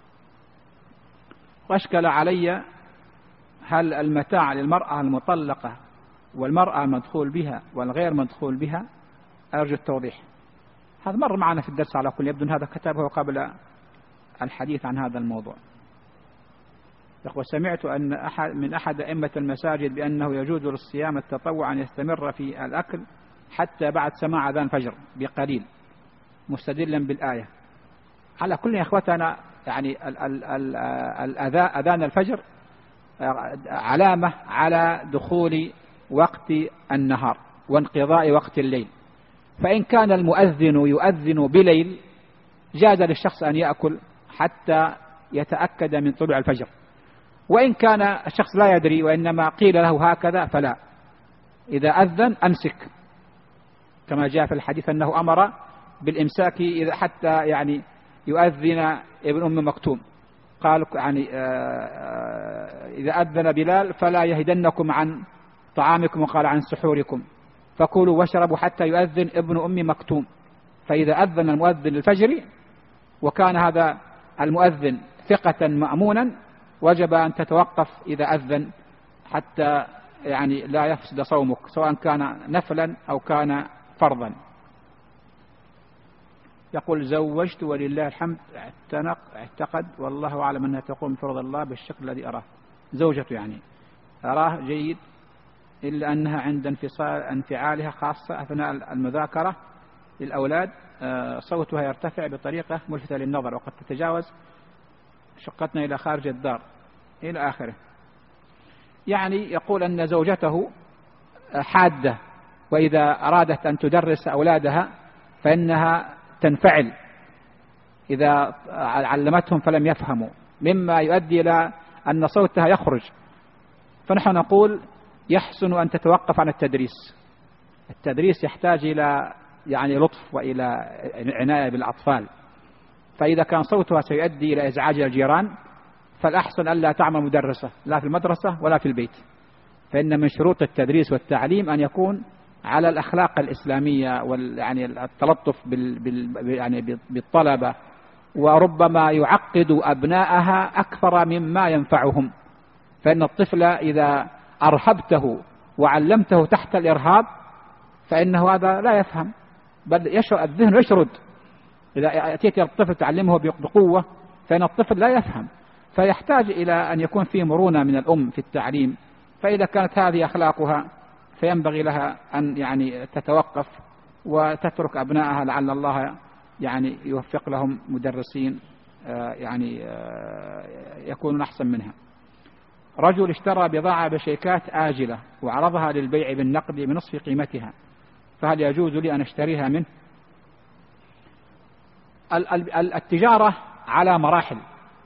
واشكل علي هل المتاع للمرأة المطلقة والمرأة المدخول بها والغير مدخول بها؟ أرجو التوضيح. هذا مر معنا في الدرس على كل، يبدو أن هذا كتبه قبل الحديث عن هذا الموضوع. يقول: سمعت أن من أحد أئمة المساجد بأنه يجوز للصيام التطوع أن يستمر في الأكل حتى بعد سماع أذان الفجر بقليل، مستدلا بالآية. على كل يا إخوتنا، يعني أذان الفجر علامة على دخول وقت النهار وانقضاء وقت الليل. فإن كان المؤذن يؤذن بليل، جاز للشخص أن يأكل حتى يتأكد من طلوع الفجر. وإن كان الشخص لا يدري وإنما قيل له هكذا فلا، إذا أذن أمسك، كما جاء في الحديث أنه أمر بالإمساك إذا حتى يعني يؤذن ابن أم مكتوم. قال يعني إذا أذن بلال فلا يهدنكم عن طعامكم، وقال عن سحوركم، فكلوا واشربوا حتى يؤذن ابن أم مكتوم. فإذا أذن المؤذن الفجر وكان هذا المؤذن ثقة مأمونا، وجب أن تتوقف إذا أذن حتى يعني لا يفسد صومك، سواء كان نفلا أو كان فرضا. يقول: زوجت ولله الحمد، اعتقد والله أعلم أنها تقوم بفرض الله بالشكل الذي أراه. زوجته يعني أراه جيد، إلا أنها عند انفعالها خاصة أثناء المذاكرة للأولاد صوتها يرتفع بطريقة ملفتة للنظر وقد تتجاوز شقتنا إلى خارج الدار إلى آخره. يعني يقول أن زوجته حادة، وإذا أرادت أن تدرس أولادها فإنها تنفعل إذا علمتهم فلم يفهموا، مما يؤدي إلى أن صوتها يخرج. فنحن نقول يحسن أن تتوقف عن التدريس. التدريس يحتاج إلى يعني لطف وإلى عناية بالأطفال، فإذا كان صوتها سيؤدي إلى إزعاج الجيران فالأحسن ألا تعمل مدرسة لا في المدرسة ولا في البيت، فإن من شروط التدريس والتعليم أن يكون على الأخلاق الإسلامية يعني التلطف بالطلبة، وربما يعقد أبناءها أكثر مما ينفعهم، فإن الطفل إذا أرهبته وعلمته تحت الإرهاب فإنه هذا لا يفهم، بل الذهن يشرد. إذا أتيت الطفل تعلمه بقوة فإن الطفل لا يفهم، فيحتاج إلى أن يكون فيه مرونة من الأم في التعليم. فإذا كانت هذه أخلاقها فينبغي لها أن يعني تتوقف وتترك أبنائها، لعل الله يعني يوفق لهم مدرسين يعني يكونون أحسن منها. رجل اشترى بضاعة بشيكات آجلة وعرضها للبيع بالنقد بنصف قيمتها، فهل يجوز لي أن اشتريها منه؟ التجارة على مراحل،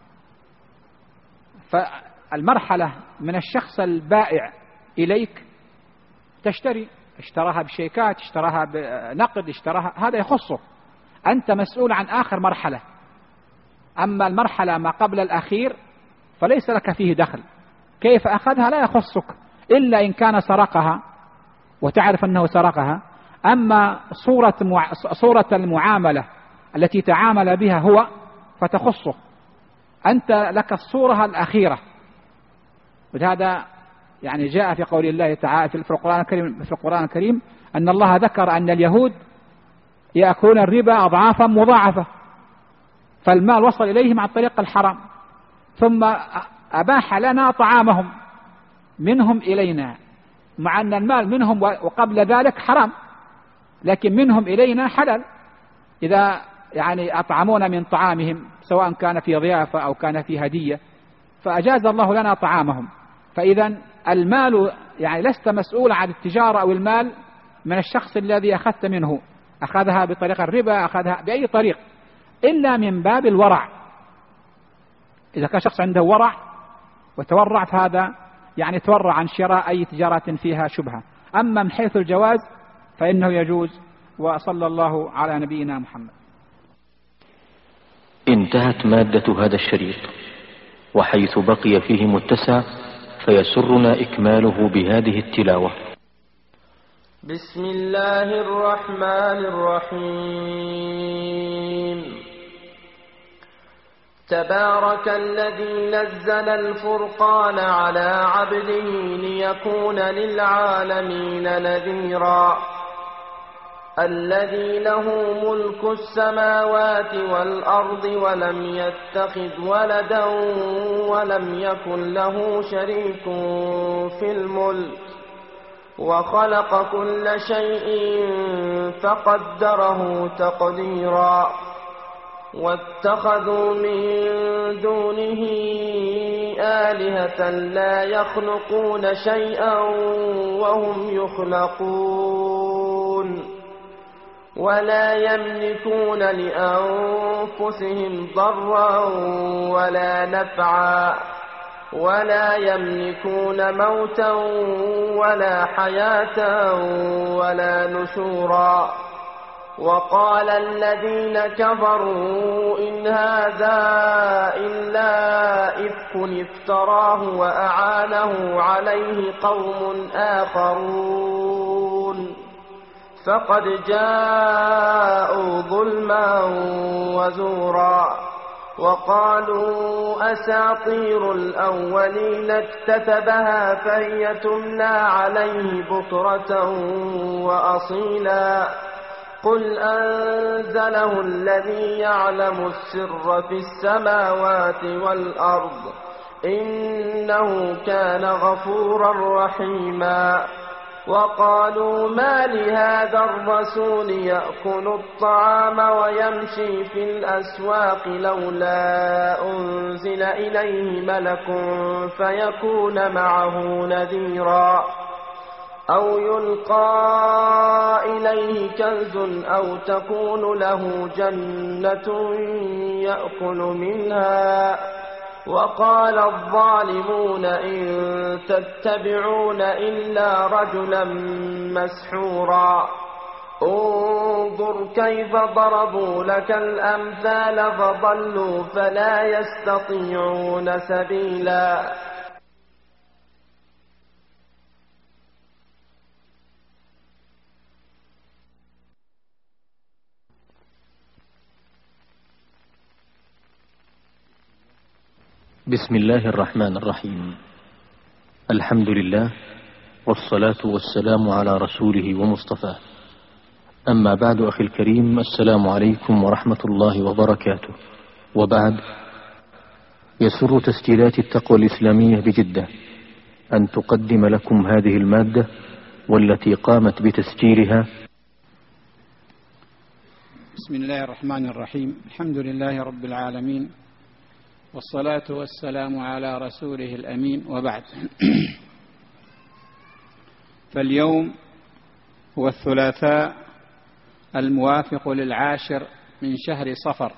فالمرحلة من الشخص البائع إليك تشتري، اشتراها بشيكات، اشتراها بنقد، اشتراها، هذا يخصه، أنت مسؤول عن آخر مرحلة. أما المرحلة ما قبل الأخير فليس لك فيه دخل، كيف أخذها لا يخصك إلا إن كان سرقها وتعرف أنه سرقها. أما صورة المعاملة التي تعامل بها هو فتخصه، أنت لك الصورة الأخيرة. وهذا يعني جاء في قول الله تعالى في القرآن الكريم أن الله ذكر أن اليهود يأكلون الربا أضعافا مضاعفة، فالمال وصل إليهم عن طريق الحرام، ثم أباح لنا طعامهم منهم إلينا، مع أن المال منهم وقبل ذلك حرام، لكن منهم إلينا حلال إذا يعني أطعمونا من طعامهم سواء كان في ضيافة أو كان في هدية، فأجاز الله لنا طعامهم. فإذا المال يعني لست مسؤول عن التجارة أو المال من الشخص الذي أخذت منه، أخذها بطريق الربا، أخذها بأي طريق، إلا من باب الورع. إذا كان شخص عنده ورع وتورع فهذا يعني تورع عن شراء أي تجارة فيها شبهة. أما من حيث الجواز فإنه يجوز. وصلى الله على نبينا محمد. انتهت مادة هذا الشريط، وحيث بقي فيه متسع فيسرنا إكماله بهذه التلاوة. بسم الله الرحمن الرحيم. تبارك الذي نزل الفرقان على عبده ليكون للعالمين نذيرا. الذي له ملك السماوات والأرض ولم يتخذ ولدا ولم يكن له شريك في الملك وخلق كل شيء فقدره تقديرا. واتخذوا من دونه آلهة لا يخلقون شيئا وهم يخلقون ولا يملكون لأنفسهم ضرا ولا نفعا ولا يملكون موتا ولا حياة ولا نشورا. وقال الذين كفروا إن هذا إلا إفك افتراه وأعانه عليه قوم آخرون فقد جاءوا ظلما وزورا. وقالوا أساطير الأولين اكتتبها فهي تملى عليه بكرة وأصيلا. قل أنزله الذي يعلم السر في السماوات والأرض إنه كان غفورا رحيما. وقالوا ما لهذا الرسول يأكل الطعام ويمشي في الأسواق لولا أنزل إليه ملك فيكون معه نذيرا أو يلقى إليه كنز أو تكون له جنة يأكل منها وقال الظالمون إن تتبعون إلا رجلا مسحورا انظر كيف ضربوا لك الأمثال فضلوا فلا يستطيعون سبيلا. بسم الله الرحمن الرحيم. الحمد لله والصلاة والسلام على رسوله ومصطفاه. أما بعد أخي الكريم، السلام عليكم ورحمة الله وبركاته. وبعد، يسر تسجيلات التقوى الإسلامية بجدة أن تقدم لكم هذه المادة والتي قامت بتسجيلها. بسم الله الرحمن الرحيم. الحمد لله رب العالمين، والصلاة والسلام على رسوله الأمين، وبعد. فاليوم هو الثلاثاء الموافق للعاشر من شهر صفر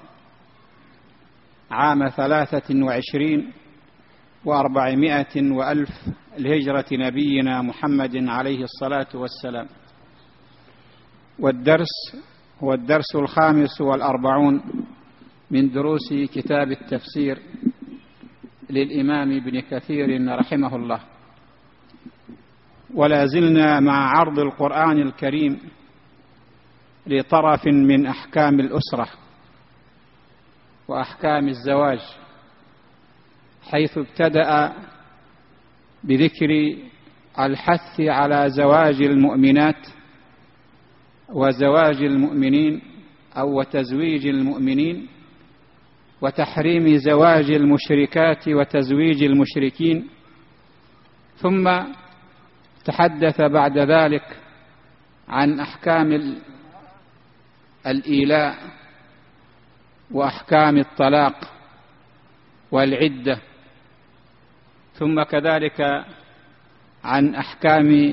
عام 23 و400 وألف لهجرة نبينا محمد عليه الصلاة والسلام، والدرس هو الدرس 45 من دروس كتاب التفسير للإمام ابن كثير رحمه الله. ولا زلنا مع عرض القرآن الكريم لطرف من أحكام الأسرة وأحكام الزواج، حيث ابتدأ بذكر الحث على زواج المؤمنات وزواج المؤمنين أو وتزويج المؤمنين، وتحريم زواج المشركات وتزويج المشركين، ثم تحدث بعد ذلك عن أحكام الإيلاء وأحكام الطلاق والعدة، ثم كذلك عن أحكام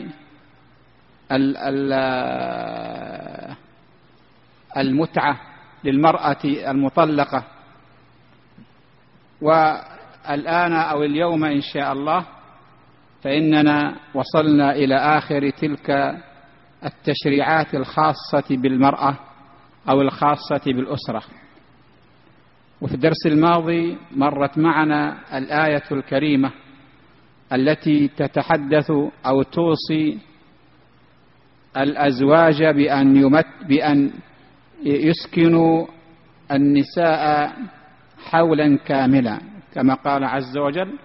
المتعة للمرأة المطلقة. والآن أو اليوم إن شاء الله فإننا وصلنا إلى آخر تلك التشريعات الخاصة بالمرأة أو الخاصة بالأسرة. وفي الدرس الماضي مرت معنا الآية الكريمة التي تتحدث أو توصي الأزواج بأن يسكنوا النساء حولا كاملا، كما قال عز وجل: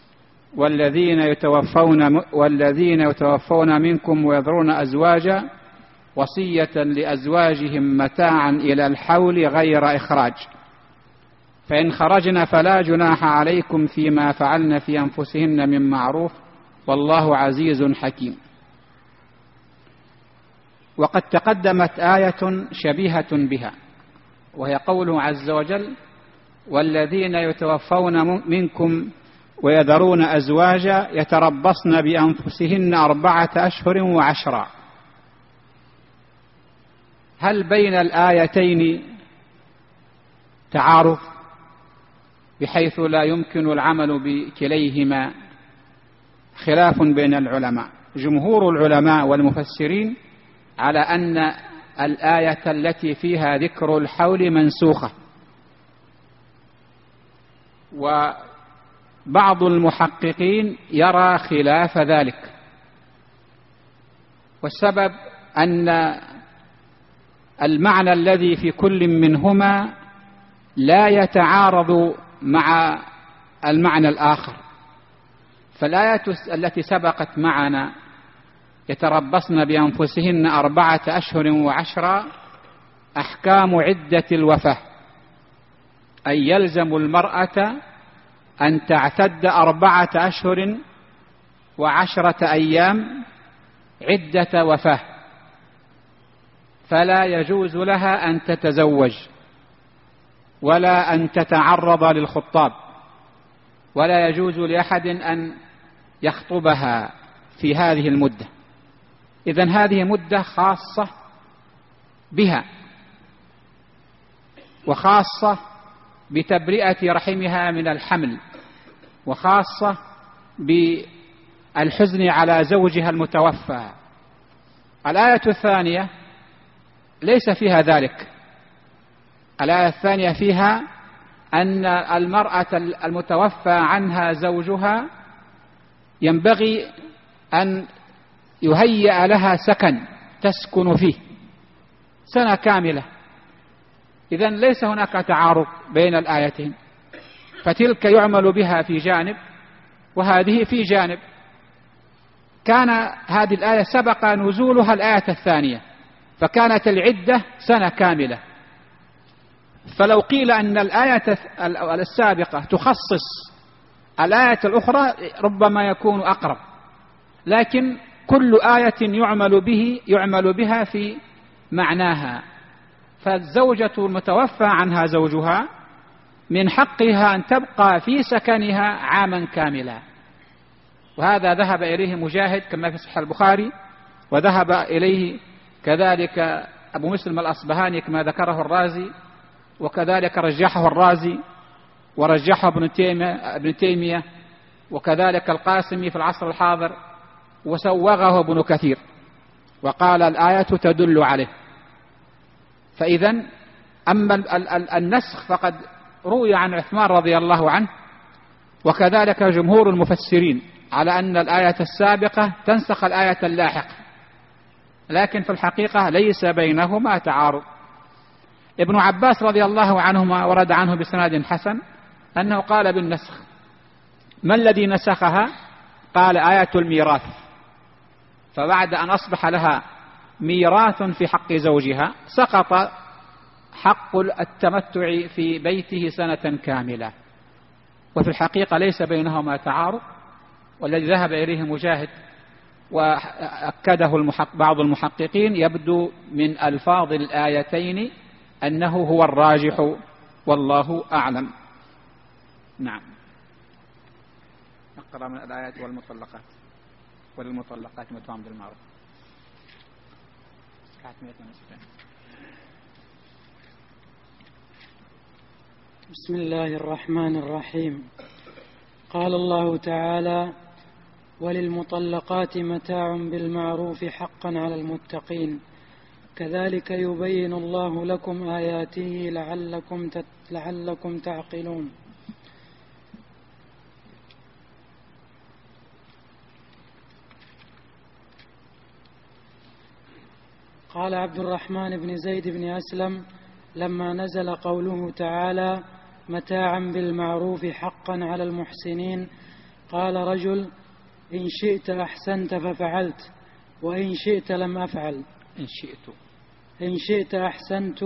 والذين يتوفون منكم ويذرون أزواجا وصية لأزواجهم متاعا إلى الحول غير إخراج، فإن خرجن فلا جناح عليكم فيما فعلن في أنفسهن من معروف والله عزيز حكيم. وقد تقدمت آية شبيهة بها، وهي قوله عز وجل: والذين يتوفون منكم ويذرون أزواجا يتربصن بأنفسهن 4 أشهر و10. هل بين الآيتين تعارض بحيث لا يمكن العمل بكليهما؟ خلاف بين العلماء. جمهور العلماء والمفسرين على أن الآية التي فيها ذكر الحول منسوخة، وبعض المحققين يرى خلاف ذلك، والسبب أن المعنى الذي في كل منهما لا يتعارض مع المعنى الآخر. فالآية التي سبقت معنا يتربصن بأنفسهن 4 أشهر و10 أحكام عدة الوفاة، أي يلزم المرأة أن تعتد 4 أشهر و10 أيام عدة وفاة، فلا يجوز لها أن تتزوج ولا أن تتعرض للخطاب، ولا يجوز لأحد أن يخطبها في هذه المدة. إذن هذه مدة خاصة بها، وخاصة بتبرئة رحمها من الحمل، وخاصة بالحزن على زوجها المتوفى. الآية الثانية ليس فيها ذلك. الآية الثانية فيها أن المرأة المتوفى عنها زوجها ينبغي أن يهيأ لها سكن تسكن فيه سنة كاملة. إذن ليس هناك تعارض بين الآيتين، فتلك يعمل بها في جانب وهذه في جانب. كان هذه الآية سبق نزولها الآية الثانية، فكانت العدة سنة كاملة. فلو قيل أن الآية السابقة تخصص الآية الأخرى ربما يكون أقرب، لكن كل آية يعمل بها في معناها. فالزوجة المتوفى عنها زوجها من حقها أن تبقى في سكنها عاما كاملا، وهذا ذهب إليه مجاهد كما في صحيح البخاري، وذهب إليه كذلك أبو مسلم الأصبهاني كما ذكره الرازي، وكذلك رجحه الرازي ورجحه ابن تيمية، وكذلك القاسمي في العصر الحاضر، وسوغه ابن كثير وقال الآية تدل عليه. فإذن أما النسخ فقد روي عن عثمان رضي الله عنه، وكذلك جمهور المفسرين على أن الآية السابقة تنسخ الآية اللاحقة، لكن في الحقيقة ليس بينهما تعارض. ابن عباس رضي الله عنهما ورد عنه بسناد حسن أنه قال بالنسخ. ما الذي نسخها؟ قال آية الميراث، فبعد أن أصبح لها ميراث في حق زوجها سقط حق التمتع في بيته سنة كاملة. وفي الحقيقة ليس بينهما تعارض، والذي ذهب إليه مجاهد وأكده بعض المحققين يبدو من ألفاظ الآيتين أنه هو الراجح، والله أعلم. نعم. نقرأ من الآيات والمطلقات. وللمطلقات متاع بالمعروف. بسم الله الرحمن الرحيم. قال الله تعالى: وللمطلقات متاع بالمعروف حقا على المتقين كذلك يبين الله لكم آياته لعلكم تعقلون. قال عبد الرحمن بن زيد بن أسلم: لما نزل قوله تعالى متاعا بالمعروف حقا على المحسنين، قال رجل: إن شئت أحسنت ففعلت، وإن شئت لم أفعل. إن شئت أحسنت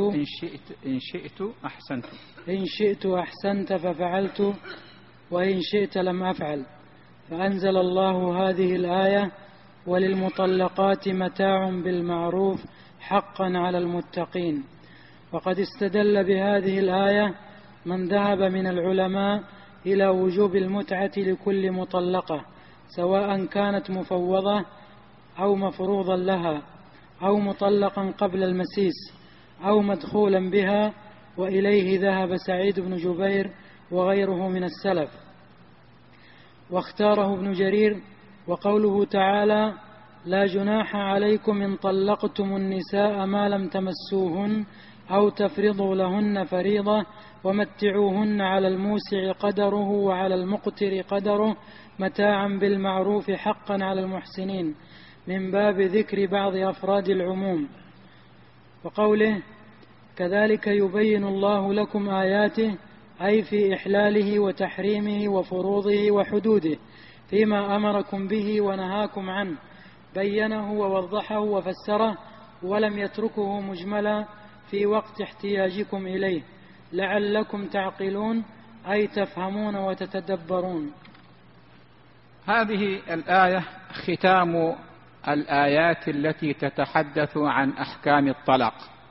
إن شئت أحسنت ففعلت، وإن شئت لم أفعل. فأنزل الله هذه الآية: وللمطلقات متاع بالمعروف حقا على المتقين. وقد استدل بهذه الآية من ذهب من العلماء إلى وجوب المتعة لكل مطلقة، سواء كانت مفوضة أو مفروضا لها، أو مطلقا قبل المسيس، أو مدخولا بها، وإليه ذهب سعيد بن جبير وغيره من السلف، واختاره ابن جرير. وقوله تعالى: لا جناح عليكم إن طلقتم النساء ما لم تمسوهن أو تفرضوا لهن فريضة ومتعوهن على الموسع قدره وعلى المقتر قدره متاعا بالمعروف حقا على المحسنين، من باب ذكر بعض أفراد العموم. وقوله: كذلك يبين الله لكم آياته، أي في إحلاله وتحريمه وفروضه وحدوده، فيما أمركم به ونهاكم عنه، بينه ووضحه وفسره، ولم يتركه مجملا في وقت احتياجكم إليه، لعلكم تعقلون، أي تفهمون وتتدبرون. هذه الآية ختام الآيات التي تتحدث عن أحكام الطلاق،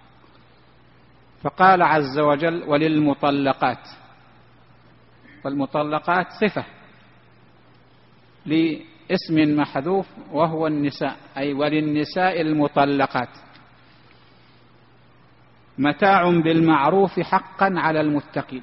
فقال عز وجل: وللمطلقات. والمطلقات صفة لاسم محذوف وهو النساء، أي وللنساء المطلقات متاع بالمعروف حقا على المتقين.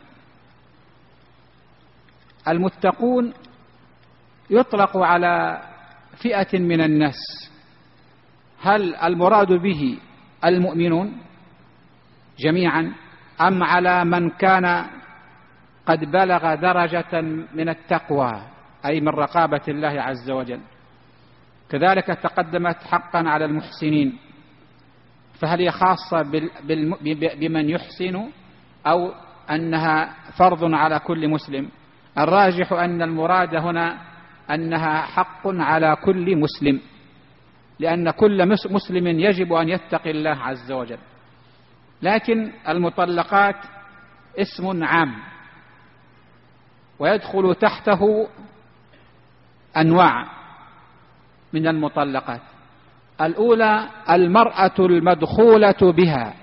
المتقون يطلق على فئة من الناس، هل المراد به المؤمنون جميعا أم على من كان قد بلغ درجة من التقوى أي من رقابة الله عز وجل؟ كذلك تقدمت حقا على المحسنين، فهل هي خاصة بمن يحسن أو أنها فرض على كل مسلم؟ الراجح أن المراد هنا أنها حق على كل مسلم، لأن كل مسلم يجب أن يتقي الله عز وجل. لكن المطلقات اسم عام ويدخل تحته أنواع من المطلقات. الأولى المرأة المدخولة بها،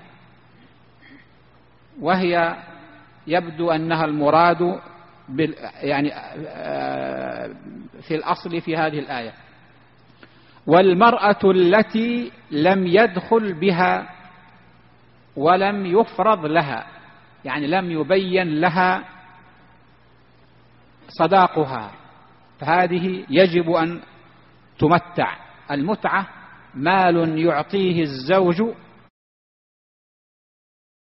وهي يبدو أنها المراد يعني في الأصل في هذه الآية. والمرأة التي لم يدخل بها ولم يفرض لها، يعني لم يبين لها صداقها، فهذه يجب أن تمتع. المتعة مال يعطيه الزوج